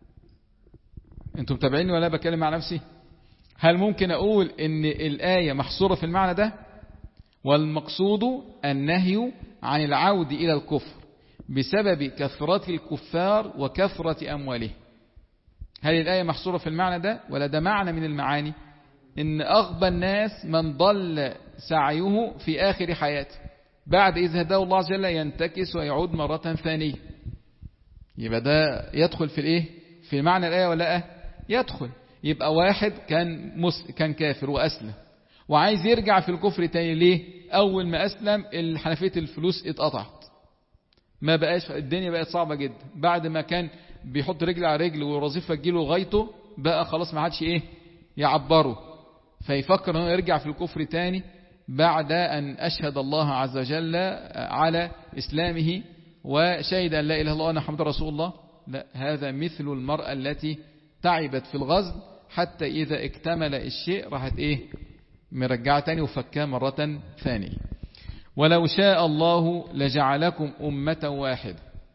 أنتم متابعيني ولا بكلم مع نفسي؟ هل ممكن أقول إن الآية محصورة في المعنى ده؟ والمقصود النهي عن العود إلى الكفر بسبب كثرة الكفار وكثرة أمواله. هل الآية محصورة في المعنى ده ولا ده معنى من المعاني؟ إن أغبى الناس من ضل سعيه في آخر حياته بعد إذ هداه الله جل ينتكس ويعود مرة ثانية. يبقى ده يدخل في الإيه؟ في معنى الآية ولا لا؟ يدخل. يبقى واحد كان مس... كان كافر وأسلم وعايز يرجع في الكفر تاني. ليه؟ أول ما أسلم الحنفية الفلوس اتقطعت، ما بقاش الدنيا بقت صعبة جدا. بعد ما كان بيحط رجل على رجل والوظيفة تجيله غايته بقى خلاص ما عادش إيه يعبره، فيفكر أنه يرجع في الكفر تاني بعد أن أشهد الله عز وجل على إسلامه وشهد أن لا إله إلا الله وأن محمد رسول الله. لا، هذا مثل المرأة التي تعبت في الغزل حتى إذا اكتمل الشيء راحت إيه مرجعة تاني وفكاه مرة ثانية. ولو شاء الله لجعلكم أمة واحدة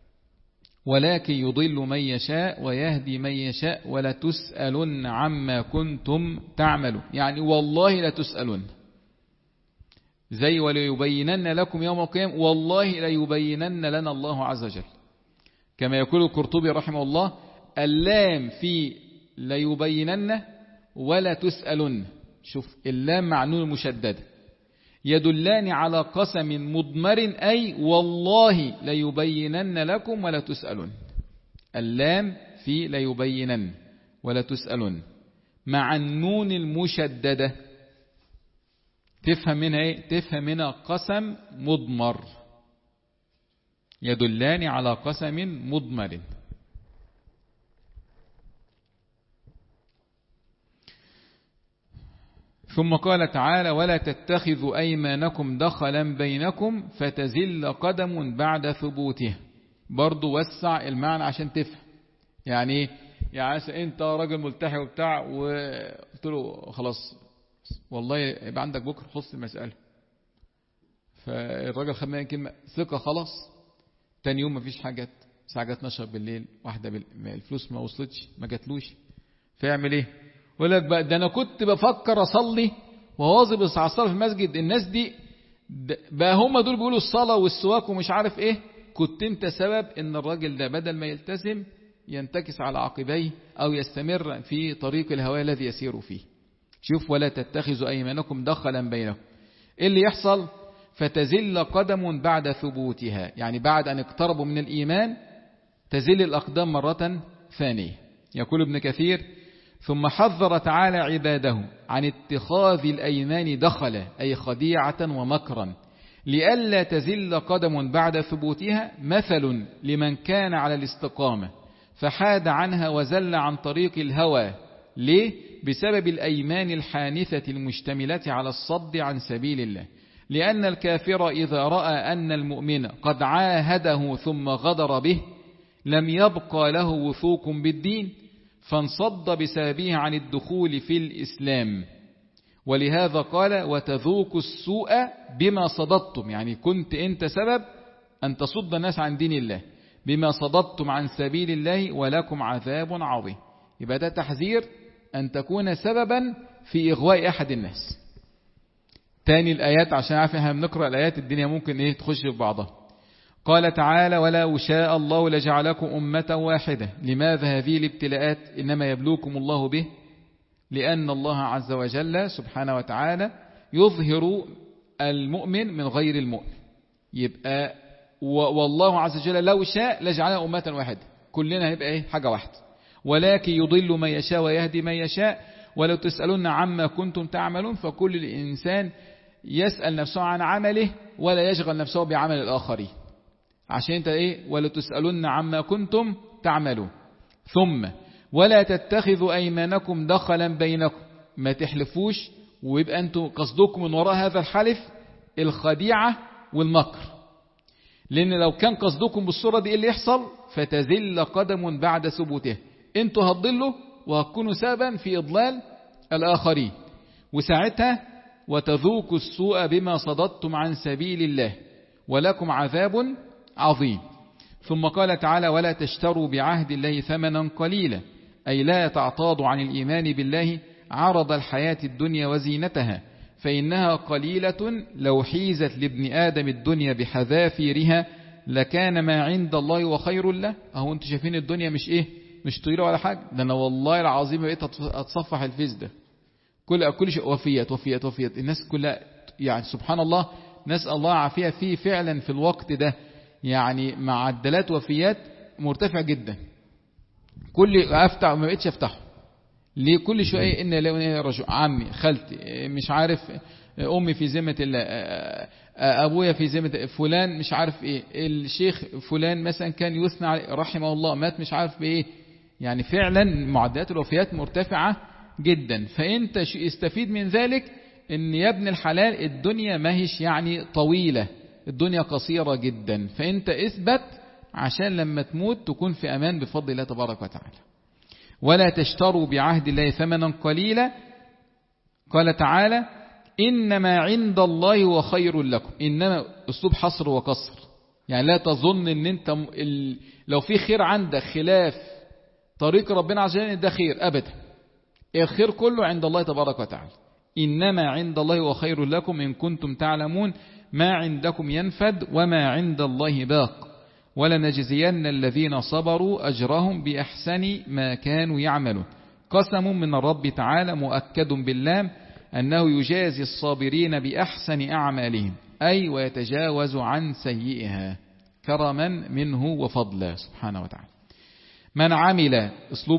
ولكن يضل من يشاء ويهدي من يشاء ولا تسألن عما كنتم تعملون. يعني والله لا تسألون، زي وليبينن لكم يوم القيامة، والله لا يبينن لنا الله عز وجل. كما يقول القرطبي رحمه الله اللام في ليبينن ولا تسألن. شوف اللام مع نون مشددة يدلان على قسم مضمر أي والله ليبينن لكم ولا تسألن. اللام في ليبينن ولا تسألن مع النون المشددة تفهم منها ايه؟ تفهم منها قسم مضمر، يدلان على قسم مضمر. ثم قال تعالى ولا تتخذوا أيمانكم دخلا بينكم فتزل قدم بعد ثبوته. برضو وسع المعنى عشان تفهم يعني ايه. يعني انت راجل ملتحي وبتاع وقلت له خلاص والله يبقى عندك بكره خص المسألة، فالراجل خد مني كلمة ثقة خلاص. تاني يوم مفيش حاجات، الساعة جت اتناشر بالليل واحدة بال... الفلوس ما وصلتش ما جاتلوش، فيعمل ايه؟ يقول لك بقى ده انا كنت بفكر اصلي وواظب على الصلاة في المسجد. الناس دي بقى هم دول بيقولوا الصلاة والسواك ومش عارف ايه. كنت انت سبب ان الراجل ده بدل ما يلتزم ينتكس على عقبيه او يستمر في طريق الهوى الذي يسير فيه. شوف ولا تتخذوا ايمانكم دخلا بينكم. ايه اللي يحصل؟ فتزل قدم بعد ثبوتها، يعني بعد ان اقتربوا من الايمان تزل الاقدام مرة ثانية. يقول ابن كثير ثم حذر تعالى عباده عن اتخاذ الايمان دخلا اي خديعة ومكرا لئلا تزل قدم بعد ثبوتها، مثل لمن كان على الاستقامة فحاد عنها وزل عن طريق الهوى. ليه؟ بسبب الأيمان الحانثة المشتملة على الصد عن سبيل الله. لأن الكافر إذا رأى أن المؤمن قد عاهده ثم غدر به لم يبقى له وثوق بالدين فانصد بسببه عن الدخول في الإسلام. ولهذا قال وتذوق السوء بما صددتم، يعني كنت أنت سبب أن تصد الناس عن دين الله بما صددتم عن سبيل الله ولكم عذاب عظيم. يبقى ده تحذير أن تكون سببا في إغواء أحد الناس. تاني الآيات عشان عارف احنا بنقرأ الآيات الدنيا ممكن ايه تخش في بعضها. قال تعالى ولا شاء الله لجعلكم أمة واحدة. لماذا هذه الابتلاءات؟ إنما يبلوكم الله به لأن الله عز وجل سبحانه وتعالى يظهر المؤمن من غير المؤمن. يبقى والله عز وجل لو شاء لجعلنا أمة واحدة، كلنا هيبقى ايه حاجة واحدة، ولكن يضل من يشاء ويهدي من يشاء ولو تسألون عما كنتم تعملون. فكل الإنسان يسأل نفسه عن عمله ولا يشغل نفسه بعمل الآخرين. عشان انت ايه ولو تسألون عما كنتم تعملون. ثم ولا تتخذوا أيمانكم دخلا بينكم، ما تحلفوش ويبقى انتم قصدكم من وراء هذا الحلف الخديعة والمكر. لأن لو كان قصدكم بالصورة دي اللي يحصل فتزل قدم بعد ثبوته، انتوا هتضلوا وهتكونوا سببا في إضلال الآخرين. وساعتها وتذوقوا السوء بما صددتم عن سبيل الله ولكم عذاب عظيم. ثم قال تعالى ولا تشتروا بعهد الله ثمنا قليلا، أي لا تعتاضوا عن الإيمان بالله عرض الحياة الدنيا وزينتها، فإنها قليلة لو حيزت لابن آدم الدنيا بحذافيرها لكان ما عند الله وخير له. أهو انتوا شايفين الدنيا مش ايه مش طويلة ولا حاجة. ده انا والله العظيم بقيت اتصفح الفيس ده كل كل شيء وفيات وفيات وفيات. الناس كلها يعني سبحان الله نسأل الله عافية فيه فعلا في الوقت ده، يعني معدلات وفيات مرتفع جدا. كل افتح ما بقتش افتحه ليه كل شويه ان لا رجل عمي خالتي مش عارف امي في ذمه الله ابويا في ذمه فلان مش عارف ايه الشيخ فلان مثلا كان يثنى عليه رحمه الله مات مش عارف بايه. يعني فعلا معدلات الوفيات مرتفعه جدا. فانت استفيد من ذلك ان يا ابن الحلال الدنيا ما هيش يعني طويله، الدنيا قصيره جدا. فانت اثبت عشان لما تموت تكون في امان بفضل الله تبارك وتعالى. ولا تشتروا بعهد الله ثمنا قليلا. قال تعالى إنما عند الله وخير لكم. إنما أسلوب حصر وقصر، يعني لا تظن ان انت ال... لو في خير عندك خلاف طريق ربنا عز وجل ده خير أبدا. الخير كله عند الله تبارك وتعالى. إنما عند الله وخير لكم إن كنتم تعلمون ما عندكم ينفد وما عند الله باق ولنجزين الذين صبروا أجرهم بأحسن ما كانوا يعملون. قسم من الرب تعالى مؤكد باللام أنه يجازي الصابرين بأحسن أعمالهم، أي ويتجاوز عن سيئها كرما منه وفضلا سبحانه وتعالى. من عمل أسلوب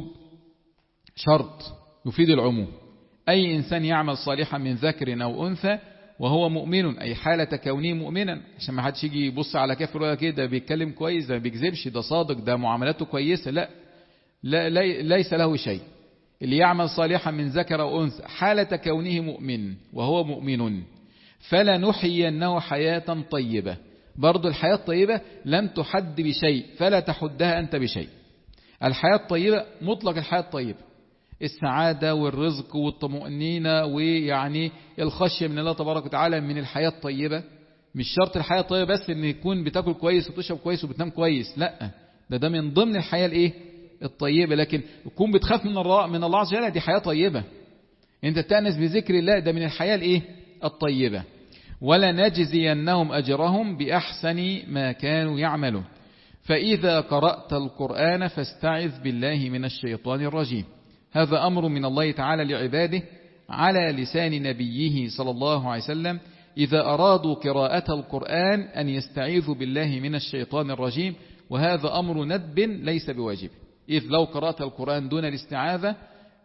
شرط يفيد العموم، أي إنسان يعمل صالحا من ذكر أو أنثى وهو مؤمن، أي حالة كونه مؤمنا، عشان ما حدش يجي يبص على كافر ولا كده بيتكلم كويس، ده بيكذبش، ده صادق، ده معاملاته كويسة، لا لا ليس له شيء. اللي يعمل صالحا من ذكر أو أنثى حالة كونه مؤمن وهو مؤمن فلنحيينه حياة طيبة. برضو الحياة الطيبة لم تحد بشيء فلا تحدها أنت بشيء. الحياة الطيبة مطلق الحياة الطيبة، السعادة والرزق والطمأنينة ويعني الخشية من الله تبارك وتعالى من الحياة الطيبة. مش شرط الحياة الطيبة بس ان يكون بتاكل كويس وتشرب كويس وبتنام كويس، لا، ده ده من ضمن الحياة الايه الطيبة. لكن يكون بتخاف من الله من الله عز وجل، دي حياة طيبة. انت تأنس بذكر الله، ده من الحياة الايه الطيبة. ولا نجزينهم أجرهم بأحسن ما كانوا يعملون. فإذا قرأت القرآن فاستعذ بالله من الشيطان الرجيم. هذا أمر من الله تعالى لعباده على لسان نبيه صلى الله عليه وسلم إذا أرادوا قراءة القرآن أن يستعيذوا بالله من الشيطان الرجيم، وهذا أمر ندب ليس بواجب، إذ لو قرأت القرآن دون الاستعاذة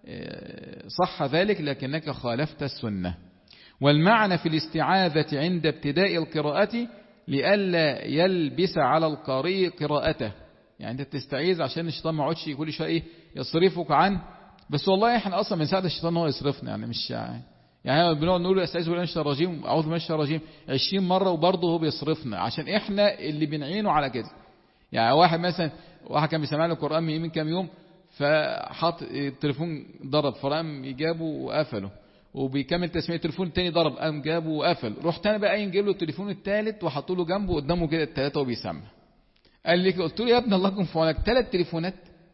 صح ذلك لكنك خالفت السنة. والمعنى في الاستعاذة عند ابتداء القراءة لئلا يلبس على القارئ قراءته، يعني انت تستعيذ عشان الشيطان ما يقعدش كل شويه ايه يصرفك عن. بس والله احنا اصلا بنساعد الشيطان هو يصرفنا، يعني مش يعني يعني بنقعد نقول استعيذ بالله من الشيطان الرجيم اعوذ بالله من الشيطان الرجيم عشرين مره وبرضه هو بيصرفنا عشان احنا اللي بنعينه على كده. يعني واحد مثلا واحد كان بيسمع له القران من كام يوم، فحط التليفون ضرب فقام يجابه وقفله، وبيكمل تسمية التليفون التاني ضرب قام جابه وقفل. رحت انا بقى نجيب له التليفون الثالث وحطوا له جنبه قدامه كده الثلاثه وبيسمع. قال لي قلت له يا ابن الله يكون في عونك، ثلاث تليفونات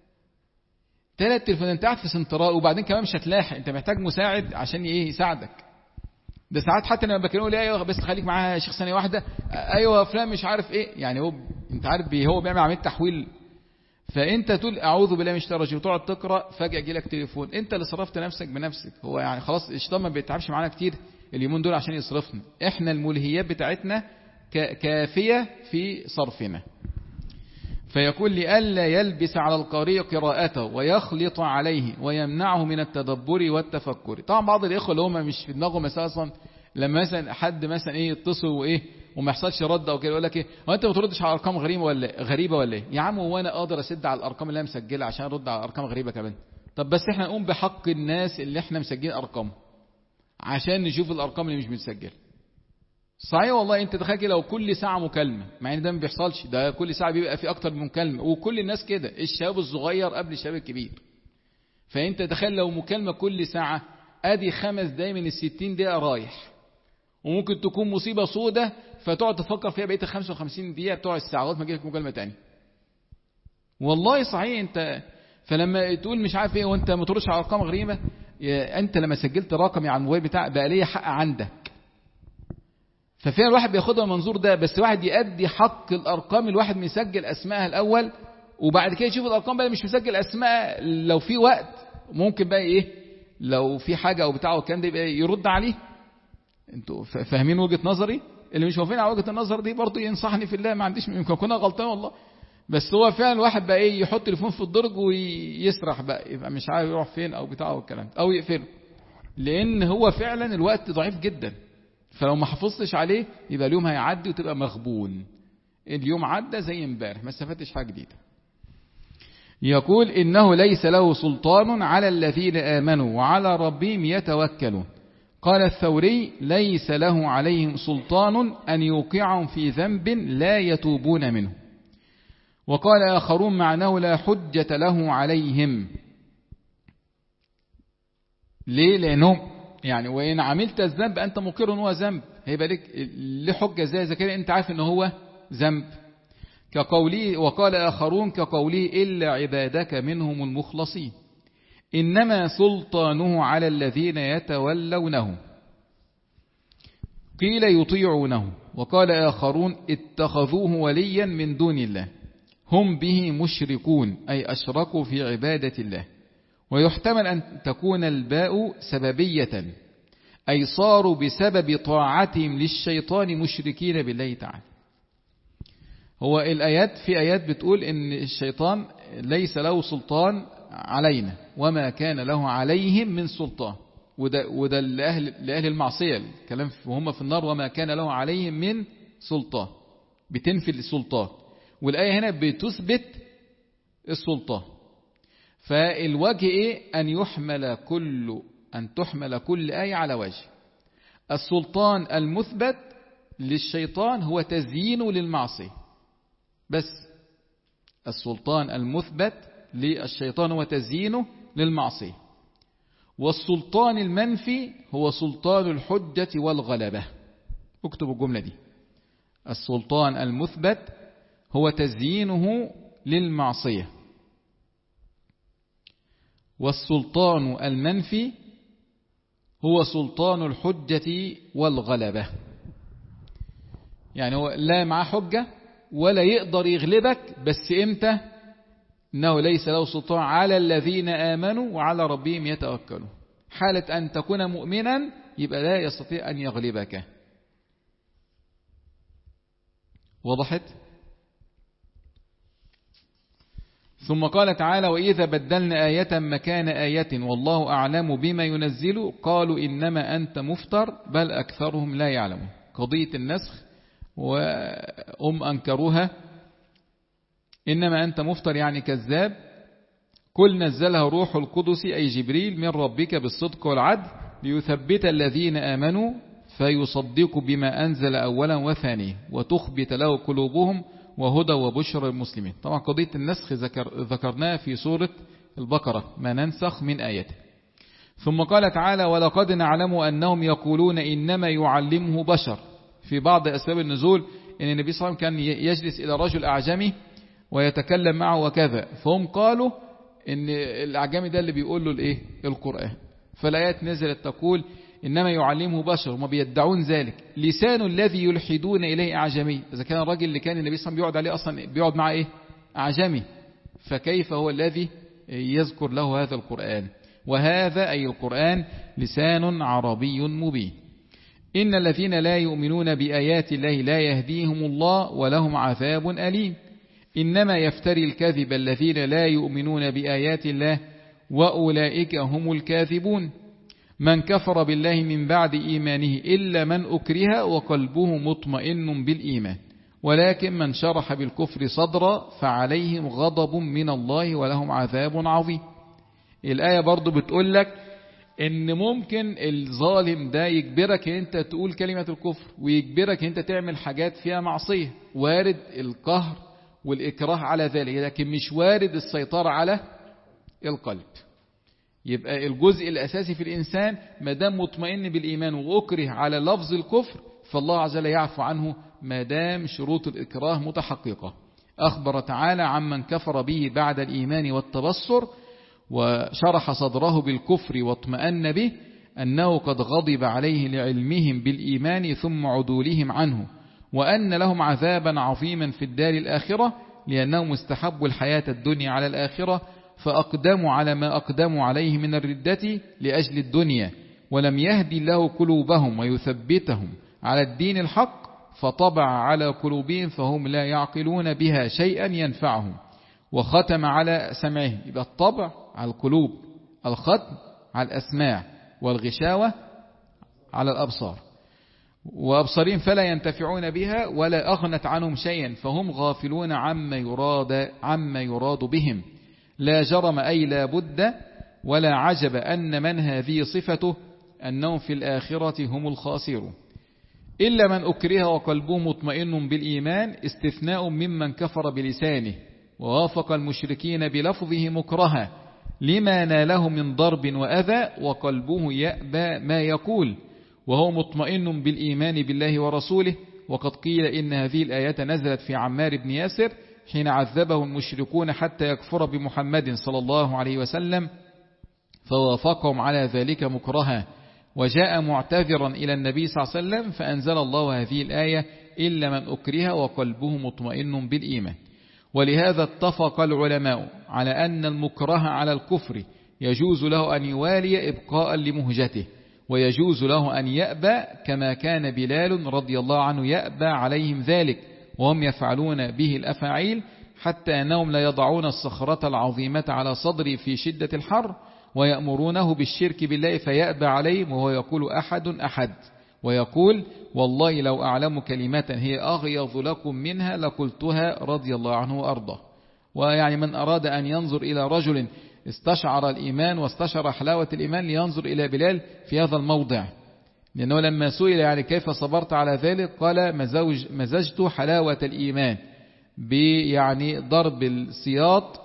ثلاث تليفونات انت قاعد في سنتراء، وبعدين كمان مش هتلاحق، انت محتاج مساعد عشان ايه يساعدك. ده ساعات حتى لما بكلمه لي ايوه بس خليك معاها يا شيخ ثانيه واحده، ايوه فلان مش عارف ايه، يعني هو انت عارف بي هو بيعمل عمليه تحويل. فانت تقول اعوذ بالله من الشيطان الرجيم وتقعد تقرا، فجاه يجي لك تليفون، انت اللي صرفت نفسك بنفسك. هو يعني خلاص الشيطان ما بيتعبش معانا كتير اليومين دول عشان يصرفنا، احنا الملهيات بتاعتنا كافيه في صرفنا. فيقول لئلا يلبس على القارئ قراءته ويخلط عليه ويمنعه من التدبر والتفكر. طبعا بعض الاخوه اللي هم مش في دماغهم اساسا لما مثلا حد مثلا ايه يتصل وايه وما يحصلش رد او كده يقول لك ايه هو انت ما بتردش على ارقام غريبه ولا غريبه ولا ايه؟ يا عم هو انا اقدر اسد على الارقام اللي انا مسجلها عشان ارد على ارقام غريبه كمان؟ طب بس احنا نقوم بحق الناس اللي احنا مسجلين ارقام عشان نشوف الارقام اللي مش متسجله. صحيح والله. انت تخيل لو كل ساعه مكالمه، مع ان ده ما بيحصلش، ده كل ساعه بيبقى في اكتر من مكالمه، وكل الناس كده، الشباب الصغير قبل الشباب الكبير. فانت تخيل لو مكالمه كل ساعه، ادي خمس دقايق من الستين دقيقه رايح، وممكن تكون مصيبه سودة فتقعد تفكر فيها بقيه ال خمسة وخمسين دقيقه بتوع الساعه لغايه ما تجيلك مكالمه ثانيه. والله صحيح. انت فلما تقول مش عارف ايه وانت ما تردش على ارقام غريبه، انت لما سجلت رقمي على الموبايل بتاعك بقى ليه حق عندك. ففين الواحد بياخدها المنظور ده، بس واحد يؤدي حق الارقام الواحد مسجل اسمائها الاول، وبعد كده يشوف الارقام بقى مش مسجل اسماء، لو في وقت ممكن بقى ايه لو في حاجه او بتاع والكلام ده يبقى يرد عليه. انتوا فاهمين وجهه نظري؟ اللي مش فاهمين على وجهه النظر دي برضه ينصحني في الله، ما عنديش يمكن اكون غلطان والله، بس هو فعلا الواحد بقى ايه يحط تليفون في الدرج ويسرح بقى، يبقى مش عارف يروح فين او بتاع والكلام او يقفله، لان هو فعلا الوقت ضعيف جدا. فلو ما حافظتش عليه يبقى اليوم هيعدي وتبقى مغبون. اليوم عدى زي امبارح ما استفدتش حاجه جديده. يقول إنه ليس له سلطان على الذين آمنوا وعلى ربهم يتوكلون. قال الثوري ليس له عليهم سلطان أن يوقعهم في ذنب لا يتوبون منه. وقال آخرون معناه لا حجة له عليهم. ليه؟ لأنهم يعني وإن عملت الذنب أنت مقر هو ذنب، هيبقى لك لحجة زي زي كده أنت عارف إن هو ذنب. كقوله وقال آخرون كقوله إلا عبادك منهم المخلصين إنما سلطانه على الذين يتولونه قيل يطيعونه. وقال آخرون اتخذوه وليا من دون الله هم به مشركون أي أشركوا في عبادة الله. ويحتمل أن تكون الباء سببية، أي صاروا بسبب طاعتهم للشيطان مشركين بالله تعالى. هو الآيات في آيات بتقول إن الشيطان ليس له سلطان علينا وما كان له عليهم من سلطان، وده, وده لأهل, لأهل المعصية الكلام وهم في النار، وما كان له عليهم من سلطان بتنفي السلطان، والآية هنا بتثبت السلطان. فالوجه إيه؟ أن يحمل كل أن تحمل كل آية على وجه. السلطان المثبت للشيطان هو تزيينه للمعصية بس، السلطان المثبت للشيطان هو تزيينه للمعصية. والسلطان المنفي هو سلطان الحجة والغلبة. اكتبوا الجملة دي، السلطان المثبت هو تزيينه للمعصية، والسلطان المنفي هو سلطان الحجة والغلبة. يعني هو لا معاه حجة ولا يقدر يغلبك، بس امتى؟ انه ليس له سلطان على الذين آمنوا وعلى ربهم يتوكلون. حالة أن تكون مؤمنا يبقى لا يستطيع أن يغلبك. وضحت؟ ثم قال تعالى: وإذا بدلنا آية مكان آية والله أعلم بما ينزل قالوا إنما أنت مفتر بل أكثرهم لا يعلمون. قضية النسخ وهم أنكروها، إنما أنت مفتر يعني كذاب، كل نزلها روح القدس أي جبريل من ربك بالصدق والعدل ليثبت الذين آمنوا فيصدقوا بما أنزل أولا وثانيا وتخبت له قلوبهم وهدى وبشرى للمسلمين. طبعا قضية النسخ ذكر ذكرناها في سورة البقرة، ما ننسخ من آيته. ثم قال تعالى: ولقد نعلم أنهم يقولون إنما يعلمه بشر. في بعض أسباب النزول إن النبي صلى الله عليه وسلم كان يجلس إلى رجل أعجمي ويتكلم معه وكذا، فهم قالوا إن الأعجمي ده اللي بيقول له الإيه؟ القرآن. فالآيات نزلت تقول إنما يعلمه بشر، وما بيدعون ذلك. لسان الذي يلحدون إليه أعجمي، إذا كان الراجل اللي كان النبي صلى الله عليه وسلم بيقعد عليه أصلا بيقعد معه إيه؟ أعجمي، فكيف هو الذي يذكر له هذا القرآن؟ وهذا أي القرآن لسان عربي مبين. إن الذين لا يؤمنون بآيات الله لا يهديهم الله ولهم عذاب أليم. إنما يفتري الكذب الذين لا يؤمنون بآيات الله وأولئك هم الكاذبون. من كفر بالله من بعد إيمانه إلا من أكره وقلبه مطمئن بالإيمان، ولكن من شرح بالكفر صدرا فعليهم غضب من الله ولهم عذاب عظيم. الآية برضو بتقول لك إن ممكن الظالم ده يجبرك إن أنت تقول كلمة الكفر ويجبرك إن أنت تعمل حاجات فيها معصية، وارد القهر والإكراه على ذلك، لكن مش وارد السيطرة على القلب. يبقى الجزء الأساسي في الإنسان ما دام مطمئن بالإيمان وأكره على لفظ الكفر فالله عز وجل يعفو عنه ما دام شروط الإكراه متحققة. أخبر تعالى عمن كفر به بعد الإيمان والتبصر وشرح صدره بالكفر واطمأن به أنه قد غضب عليه لعلمهم بالإيمان ثم عدولهم عنه، وأن لهم عذابا عظيما في الدار الآخرة لأنهم استحبوا الحياة الدنيا على الآخرة فأقدموا على ما أقدموا عليه من الردة لأجل الدنيا، ولم يهدي الله قلوبهم ويثبتهم على الدين الحق فطبع على قلوبهم فهم لا يعقلون بها شيئا ينفعهم، وختم على سمعهم. يبقى الطبع على القلوب، الختم على الأسماع، والغشاوة على الأبصار، وأبصارهم فلا ينتفعون بها ولا أغنت عنهم شيئا فهم غافلون عما يراد, عما يراد بهم. لا جرم أي لا بد ولا عجب أن من هذه صفته أنهم في الآخرة هم الخاسرون. إلا من أكره وقلبه مطمئن بالإيمان استثناء ممن كفر بلسانه ووافق المشركين بلفظه مكرها لما ناله من ضرب وأذى وقلبه يأبى ما يقول وهو مطمئن بالإيمان بالله ورسوله. وقد قيل إن هذه الآيات نزلت في عمار بن ياسر حين عذبه المشركون حتى يكفر بمحمد صلى الله عليه وسلم فوافقهم على ذلك مكرها، وجاء معتذرا إلى النبي صلى الله عليه وسلم فأنزل الله هذه الآية إلا من أكره وقلبه مطمئن بالإيمان. ولهذا اتفق العلماء على أن المكره على الكفر يجوز له أن يوالي إبقاء لمهجته، ويجوز له أن يأبى كما كان بلال رضي الله عنه يأبى عليهم ذلك وهم يفعلون به الأفاعيل، حتى أنهم لا يضعون الصخرة العظيمة على صدري في شدة الحر ويأمرونه بالشرك بالله فيأبى عليهم وهو يقول أحد أحد، ويقول والله لو أعلم كلمة هي أغيظ لكم منها لقلتها رضي الله عنه وأرضاه. ويعني من أراد أن ينظر إلى رجل استشعر الإيمان واستشعر حلاوة الإيمان لينظر إلى بلال في هذا الموضع، لأنه لما سئل يعني كيف صبرت على ذلك قال مزوج مزجت حلاوة الإيمان بيعني ضرب السياط،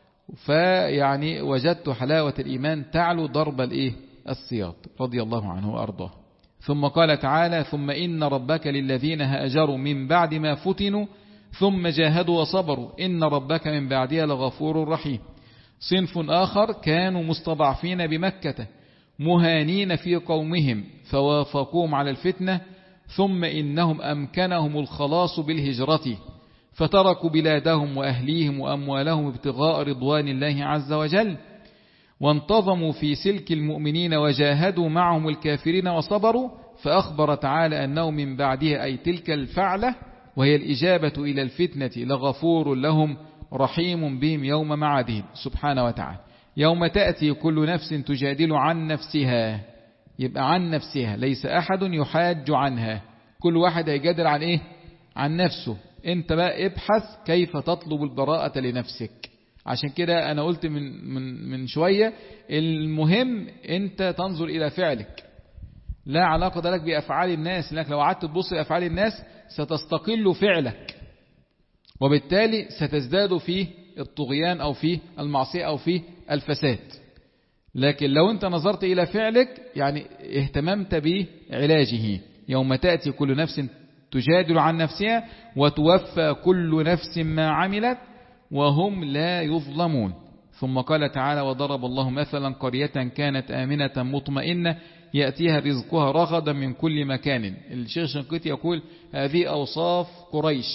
فيعني وجدت حلاوة الإيمان تعلو ضرب الإيه السياط رضي الله عنه وأرضاه. ثم قال تعالى ثم إن ربك للذين هاجروا من بعد ما فتنوا ثم جاهدوا وصبروا إن ربك من بعدها لغفور رحيم. صنف آخر كانوا مستضعفين بمكة مهانين في قومهم فوافقوهم على الفتنة ثم إنهم أمكنهم الخلاص بالهجرة فتركوا بلادهم وأهليهم وأموالهم ابتغاء رضوان الله عز وجل، وانتظموا في سلك المؤمنين وجاهدوا معهم الكافرين وصبروا، فأخبر تعالى أنه من بعدها أي تلك الفعلة وهي الإجابة إلى الفتنة لغفور لهم رحيم بهم يوم معادهم سبحانه وتعالى. يوم تأتي كل نفس تجادل عن نفسها، يبقى عن نفسها ليس أحد يحاج عنها، كل واحد هيجادل عن إيه؟ عن نفسه. انت بقى ابحث كيف تطلب البراءة لنفسك. عشان كده أنا قلت من, من, من شوية المهم أنت تنظر إلى فعلك، لا علاقة لك بأفعال الناس، لأنك لو قعدت تبص لأفعال الناس ستستقل فعلك وبالتالي ستزداد في الطغيان أو في المعصية أو في الفساد. لكن لو أنت نظرت إلى فعلك يعني اهتممت بعلاجه، يوم تأتي كل نفس تجادل عن نفسها وتوفى كل نفس ما عملت وهم لا يظلمون. ثم قال تعالى وضرب الله مثلا قرية كانت آمنة مطمئنة يأتيها رزقها رغدا من كل مكان. الشيخ شنقيطي يقول هذه أوصاف قريش،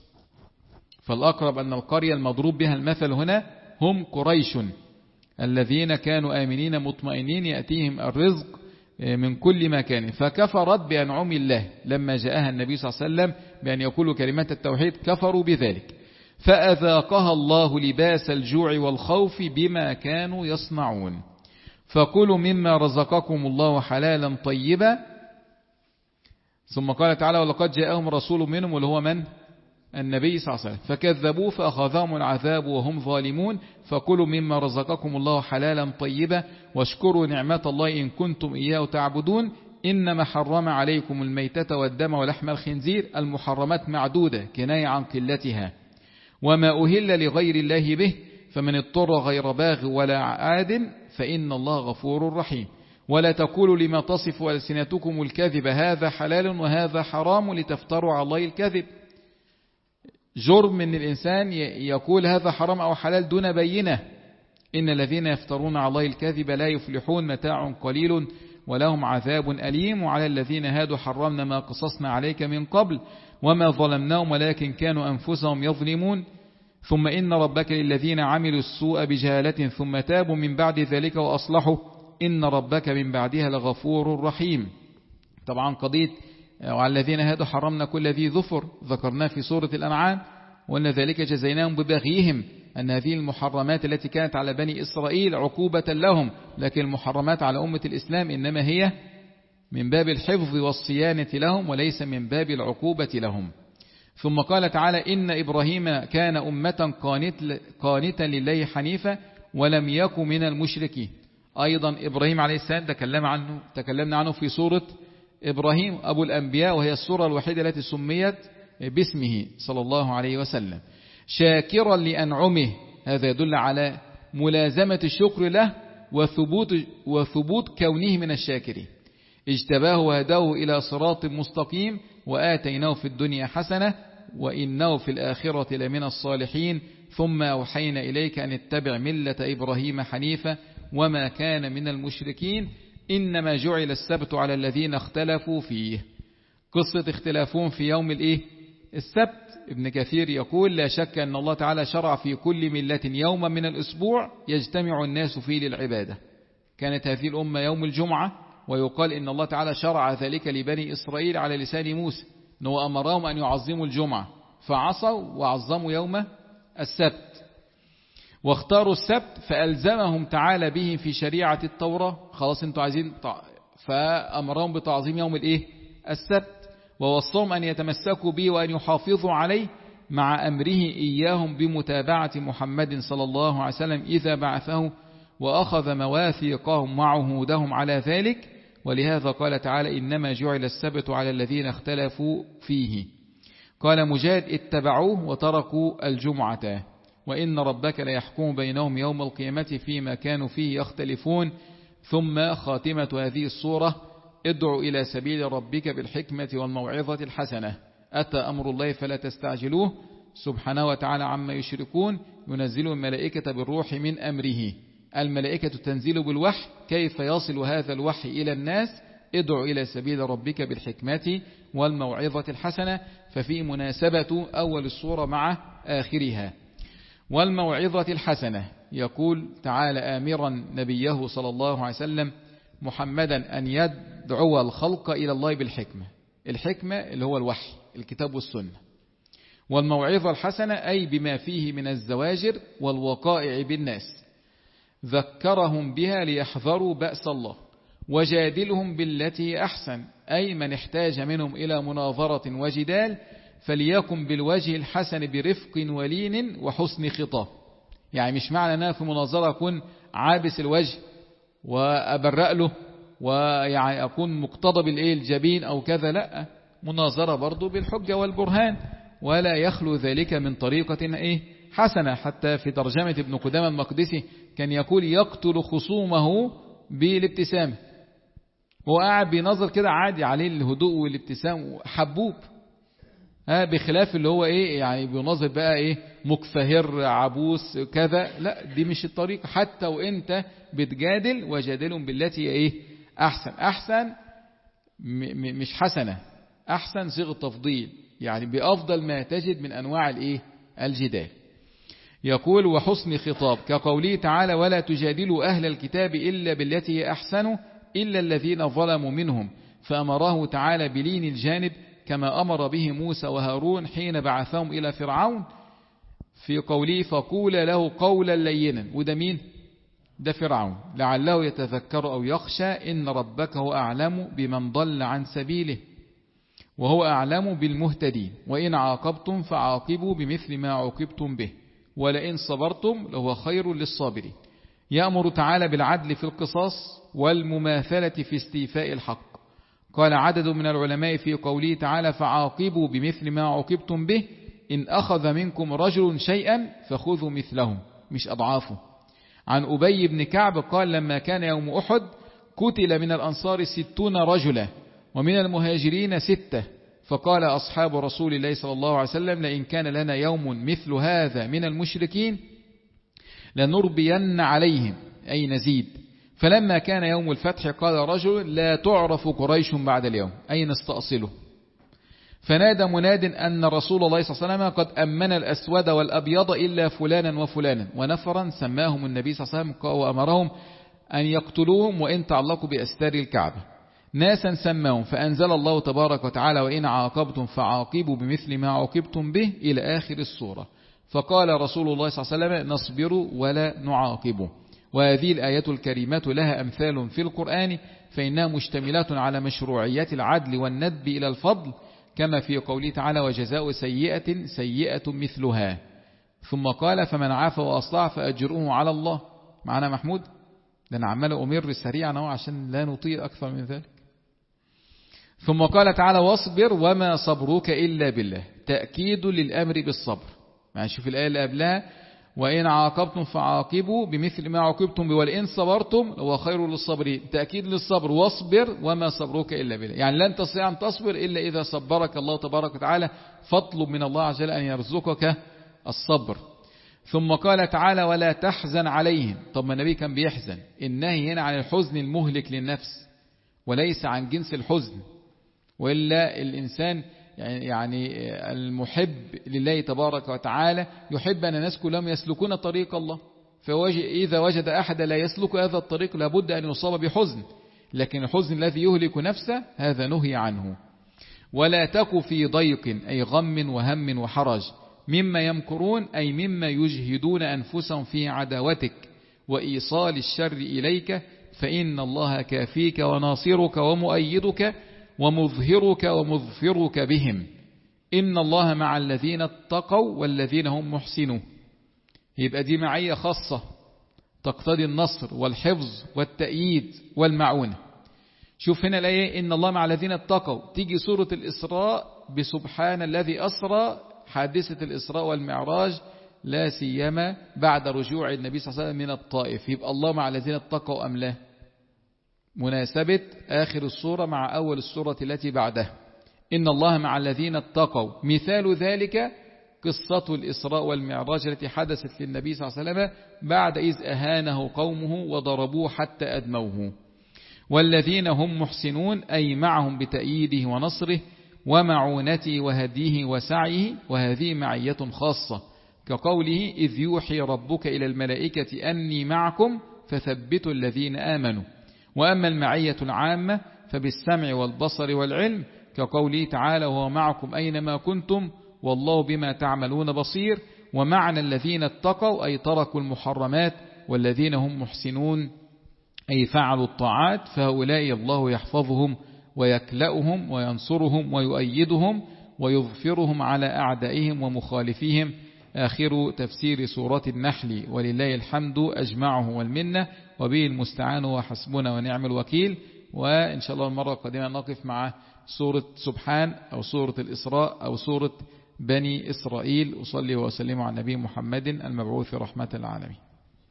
فالأقرب أن القرية المضروب بها المثل هنا هم قريش الذين كانوا آمنين مطمئنين يأتيهم الرزق من كل مكان، فكفرت بأنعم الله لما جاءها النبي صلى الله عليه وسلم بأن يقولوا كلمات التوحيد كفروا بذلك، فأذاقها الله لباس الجوع والخوف بما كانوا يصنعون. فكلوا مما رزقكم الله حلالا طيبا. ثم قال تعالى ولقد جاءهم رسول منهم واللي هو من؟ النبي صلى الله عليه وسلم، فكذبوا فأخذهم العذاب وهم ظالمون. فكلوا مما رزقكم الله حلالا طيبا واشكروا نعمة الله إن كنتم إياه تعبدون إنما حرم عليكم الميتة والدم ولحم الخنزير، المحرمات معدودة كناية عن قلتها، وما أهل لغير الله به فمن اضطر غير باغ ولا عاد فإن الله غفور رحيم. ولا تقولوا لما تصف ألسنتكم الكذب هذا حلال وهذا حرام لتفتروا على الله الكذب. جرم من الإنسان يقول هذا حرام أو حلال دون بينة. إن الذين يفترون على الله الكذب لا يفلحون متاع قليل ولهم عذاب أليم. وعلى الذين هادوا حرمنا ما قصصنا عليك من قبل وما ظلمناهم ولكن كانوا أنفسهم يظلمون. ثم إن ربك للذين عملوا السوء بجهالة ثم تابوا من بعد ذلك وأصلحوا إن ربك من بعدها لغفور رحيم. طبعا قضية وعلى الذين هادوا حرمنا كل ذي ظفر ذكرناه في سورة الأنعام، وأن ذلك جزيناهم ببغيهم، أن هذه المحرمات التي كانت على بني إسرائيل عقوبة لهم، لكن المحرمات على أمة الإسلام إنما هي من باب الحفظ والصيانة لهم وليس من باب العقوبة لهم. ثم قال تعالى إن إبراهيم كان أمة قانتا لله حنيفا ولم يكن من المشركين. أيضا إبراهيم عليه السلام تكلم عنه تكلمنا عنه في سورة إبراهيم أبو الأنبياء، وهي السورة الوحيدة التي سميت باسمه صلى الله عليه وسلم. شاكرا لأنعمه، هذا يدل على ملازمة الشكر له وثبوت, وثبوت كونه من الشاكرين. اجتباه وهداه إلى صراط مستقيم وآتيناه في الدنيا حسنة وإنه في الآخرة لمن الصالحين ثم أوحينا إليك أن اتبع ملة إبراهيم حنيفا وما كان من المشركين إنما جعل السبت على الذين اختلفوا فيه. قصة اختلافهم في يوم الإيه؟ السبت. ابن كثير يقول لا شك أن الله تعالى شرع في كل ملة يوما من الأسبوع يجتمع الناس فيه للعبادة. كانت هذه الأمة يوم الجمعة، ويقال إن الله تعالى شرع ذلك لبني إسرائيل على لسان موسى أنه أمرهم أن يعظموا الجمعة فعصوا وعظموا يوم السبت، واختاروا السبت فألزمهم تعالى به في شريعة التوراة. خلاص انتوا عايزين، فأمرهم بتعظيم يوم الايه السبت، ووصهم أن يتمسكوا به وأن يحافظوا عليه، مع أمره إياهم بمتابعة محمد صلى الله عليه وسلم إذا بعثه، وأخذ مواثيقهم وعهودهم على ذلك. ولهذا قال تعالى إنما جعل السبت على الذين اختلفوا فيه. قال مجاهد اتبعوه وتركوا الجمعة، وإن ربك ليحكم بينهم يوم القيامة فيما كانوا فيه يختلفون. ثم خاتمة هذه الصورة ادع إلى سبيل ربك بالحكمة والموعظة الحسنة، أتى أمر الله فلا تستعجلوه سبحانه وتعالى عما يشركون، ينزل الملائكة بالروح من أمره. الملائكة تنزل بالوحي، كيف يصل هذا الوحي إلى الناس؟ ادع إلى سبيل ربك بالحكمة والموعظة الحسنة، ففي مناسبة أول الصورة مع آخرها. والموعظة الحسنة يقول تعالى آمرا نبيه صلى الله عليه وسلم محمدا أن يدعو الخلق إلى الله بالحكمة. الحكمة اللي هو الوحي، الكتاب والسنة. والموعظة الحسنة أي بما فيه من الزواجر والوقائع بالناس، ذكرهم بها ليحذروا بأس الله، وجادلهم بالتي أحسن، أي من احتاج منهم إلى مناظرة وجدال فليكن بالوجه الحسن برفق ولين وحسن خطاب. يعني مش معنى أنها في مناظرة أكون عابس الوجه وأبرأ له ويعني أكون مقتضى بالإيه الجبين أو كذا، لا، مناظرة برضو بالحجة والبرهان، ولا يخلو ذلك من طريقة إيه حسنة. حتى في ترجمة ابن قدامة المقدسي كان يقول يقتل خصومه بالابتسام، هو قاعد بينظر كده عادي عليه الهدوء والابتسام حبوب، ها بخلاف اللي هو ايه يعني بينظر بقى ايه مكفهر عبوس كذا، لا دي مش الطريقة. حتى وانت بتجادل وجادلهم بالتي ايه احسن. احسن م مش حسنة، احسن صيغة تفضيل، يعني بافضل ما تجد من انواع الايه الجدال. يقول وحسن خطاب كقوله تعالى ولا تجادلوا أهل الكتاب إلا بالتي أحسن إلا الذين ظلموا منهم، فأمره تعالى بلين الجانب كما أمر به موسى وهارون حين بعثهم إلى فرعون في قوله فقول له قولا لينا. وده مين؟ ده فرعون، لعله يتذكر أو يخشى إن ربك هو أعلم بمن ضل عن سبيله وهو أعلم بالمهتدين، وإن عاقبتم فعاقبوا بمثل ما عوقبتم به ولئن صبرتم لهو خير للصابرين. يأمر تعالى بالعدل في القصاص والمماثلة في استيفاء الحق. قال عدد من العلماء في قوله تعالى فعاقبوا بمثل ما عوقبتم به إن أخذ منكم رجل شيئا فخذوا مثلهم، مش أضعافه. عن أبي بن كعب قال لما كان يوم أحد قتل من الأنصار ستون رجلا ومن المهاجرين ستة، فقال أصحاب رسول الله صلى الله عليه وسلم لئن كان لنا يوم مثل هذا من المشركين لنربين عليهم أي نزيد. فلما كان يوم الفتح قال رجل لا تعرف قريش بعد اليوم أي نستأصله. فنادى مناد أن رسول الله صلى الله عليه وسلم قد أمن الأسود والأبيض إلا فلانا وفلانا، ونفرا سماهم النبي صلى الله عليه وسلم وأمرهم أن يقتلوهم وإن تعلقوا بأستار الكعبة. ناسا سماهم فأنزل الله تبارك وتعالى وإن عاقبتم فعاقبوا بمثل ما عاقبتم به إلى آخر السورة. فقال رسول الله صلى الله عليه وسلم نصبر ولا نعاقب. وهذه الآية الكريمة لها أمثال في القرآن، فإنها مشتملة على مشروعية العدل والندب إلى الفضل، كما في قوله تعالى وجزاء سيئة سيئة مثلها. ثم قال فمن عاف وأصلح فأجره على الله. معنا محمود؟ ده أنا عمال أمر سريعا عشان لا نطيل أكثر من ذلك. ثم قال تعالى واصبر وما صبرك إلا بالله، تأكيد للأمر بالصبر. يعني شوف الآية اللي قبلها وإن عاقبتم فعاقبوا بمثل ما عاقبتم به ولئن صبرتم هو خير للصابرين، تأكيد للصبر. واصبر وما صبرك إلا بالله، يعني لن تستطيع أن تصبر إلا إذا صبرك الله تبارك وتعالى، فاطلب من الله عز وجل أن يرزقك الصبر. ثم قال تعالى ولا تحزن عليهم. طب ما النبي كان بيحزن، النهي هنا عن الحزن المهلك للنفس وليس عن جنس الحزن، وإلا الإنسان يعني المحب لله تبارك وتعالى يحب أن الناس كلهم يسلكون طريق الله، فإذا وجد أحد لا يسلك هذا الطريق لابد أن يصاب بحزن، لكن الحزن الذي يهلك نفسه هذا نهي عنه. ولا تك في ضيق أي غم وهم وحرج مما يمكرون أي مما يجهدون أنفسهم في عداوتك وإيصال الشر إليك، فإن الله كافيك وناصرك ومؤيدك ومظهرك ومظفرك بهم. إن الله مع الذين اتقوا والذين هم محسنون. يبقى دي معية خاصة تقتضي النصر والحفظ والتأييد والمعونة. شوف هنا الآية إن الله مع الذين اتقوا، تيجي سورة الإسراء بسبحان الذي أسرى، حادثة الإسراء والمعراج لا سيما بعد رجوع النبي صلى الله عليه وسلم من الطائف. يبقى الله مع الذين اتقوا أم لا؟ مناسبة آخر السورة مع أول السورة التي بعدها. إن الله مع الذين اتقوا، مثال ذلك قصة الإسراء والمعراج التي حدثت للنبي صلى الله عليه وسلم بعد إذ أهانه قومه وضربوه حتى أدموه. والذين هم محسنون أي معهم بتأييده ونصره ومعونته وهديه وسعيه، وهذه معية خاصة كقوله إذ يوحي ربك إلى الملائكة أني معكم فثبتوا الذين آمنوا. وأما المعية العامة فبالسمع والبصر والعلم كقوله تعالى وهو معكم أينما كنتم والله بما تعملون بصير. ومعنى الذين اتقوا أي تركوا المحرمات، والذين هم محسنون أي فعلوا الطاعات، فهؤلاء الله يحفظهم ويكلأهم وينصرهم ويؤيدهم ويظفرهم على أعدائهم ومخالفيهم. آخر تفسير سورة النحل، ولله الحمد أجمعه والمنة، وبه المستعان وحسبنا ونعم الوكيل. وإن شاء الله المرة القادمة نقف مع سورة سبحان أو سورة الإسراء أو سورة بني إسرائيل. أصلي وأسلم على نبي محمد المبعوث رحمة العالمين.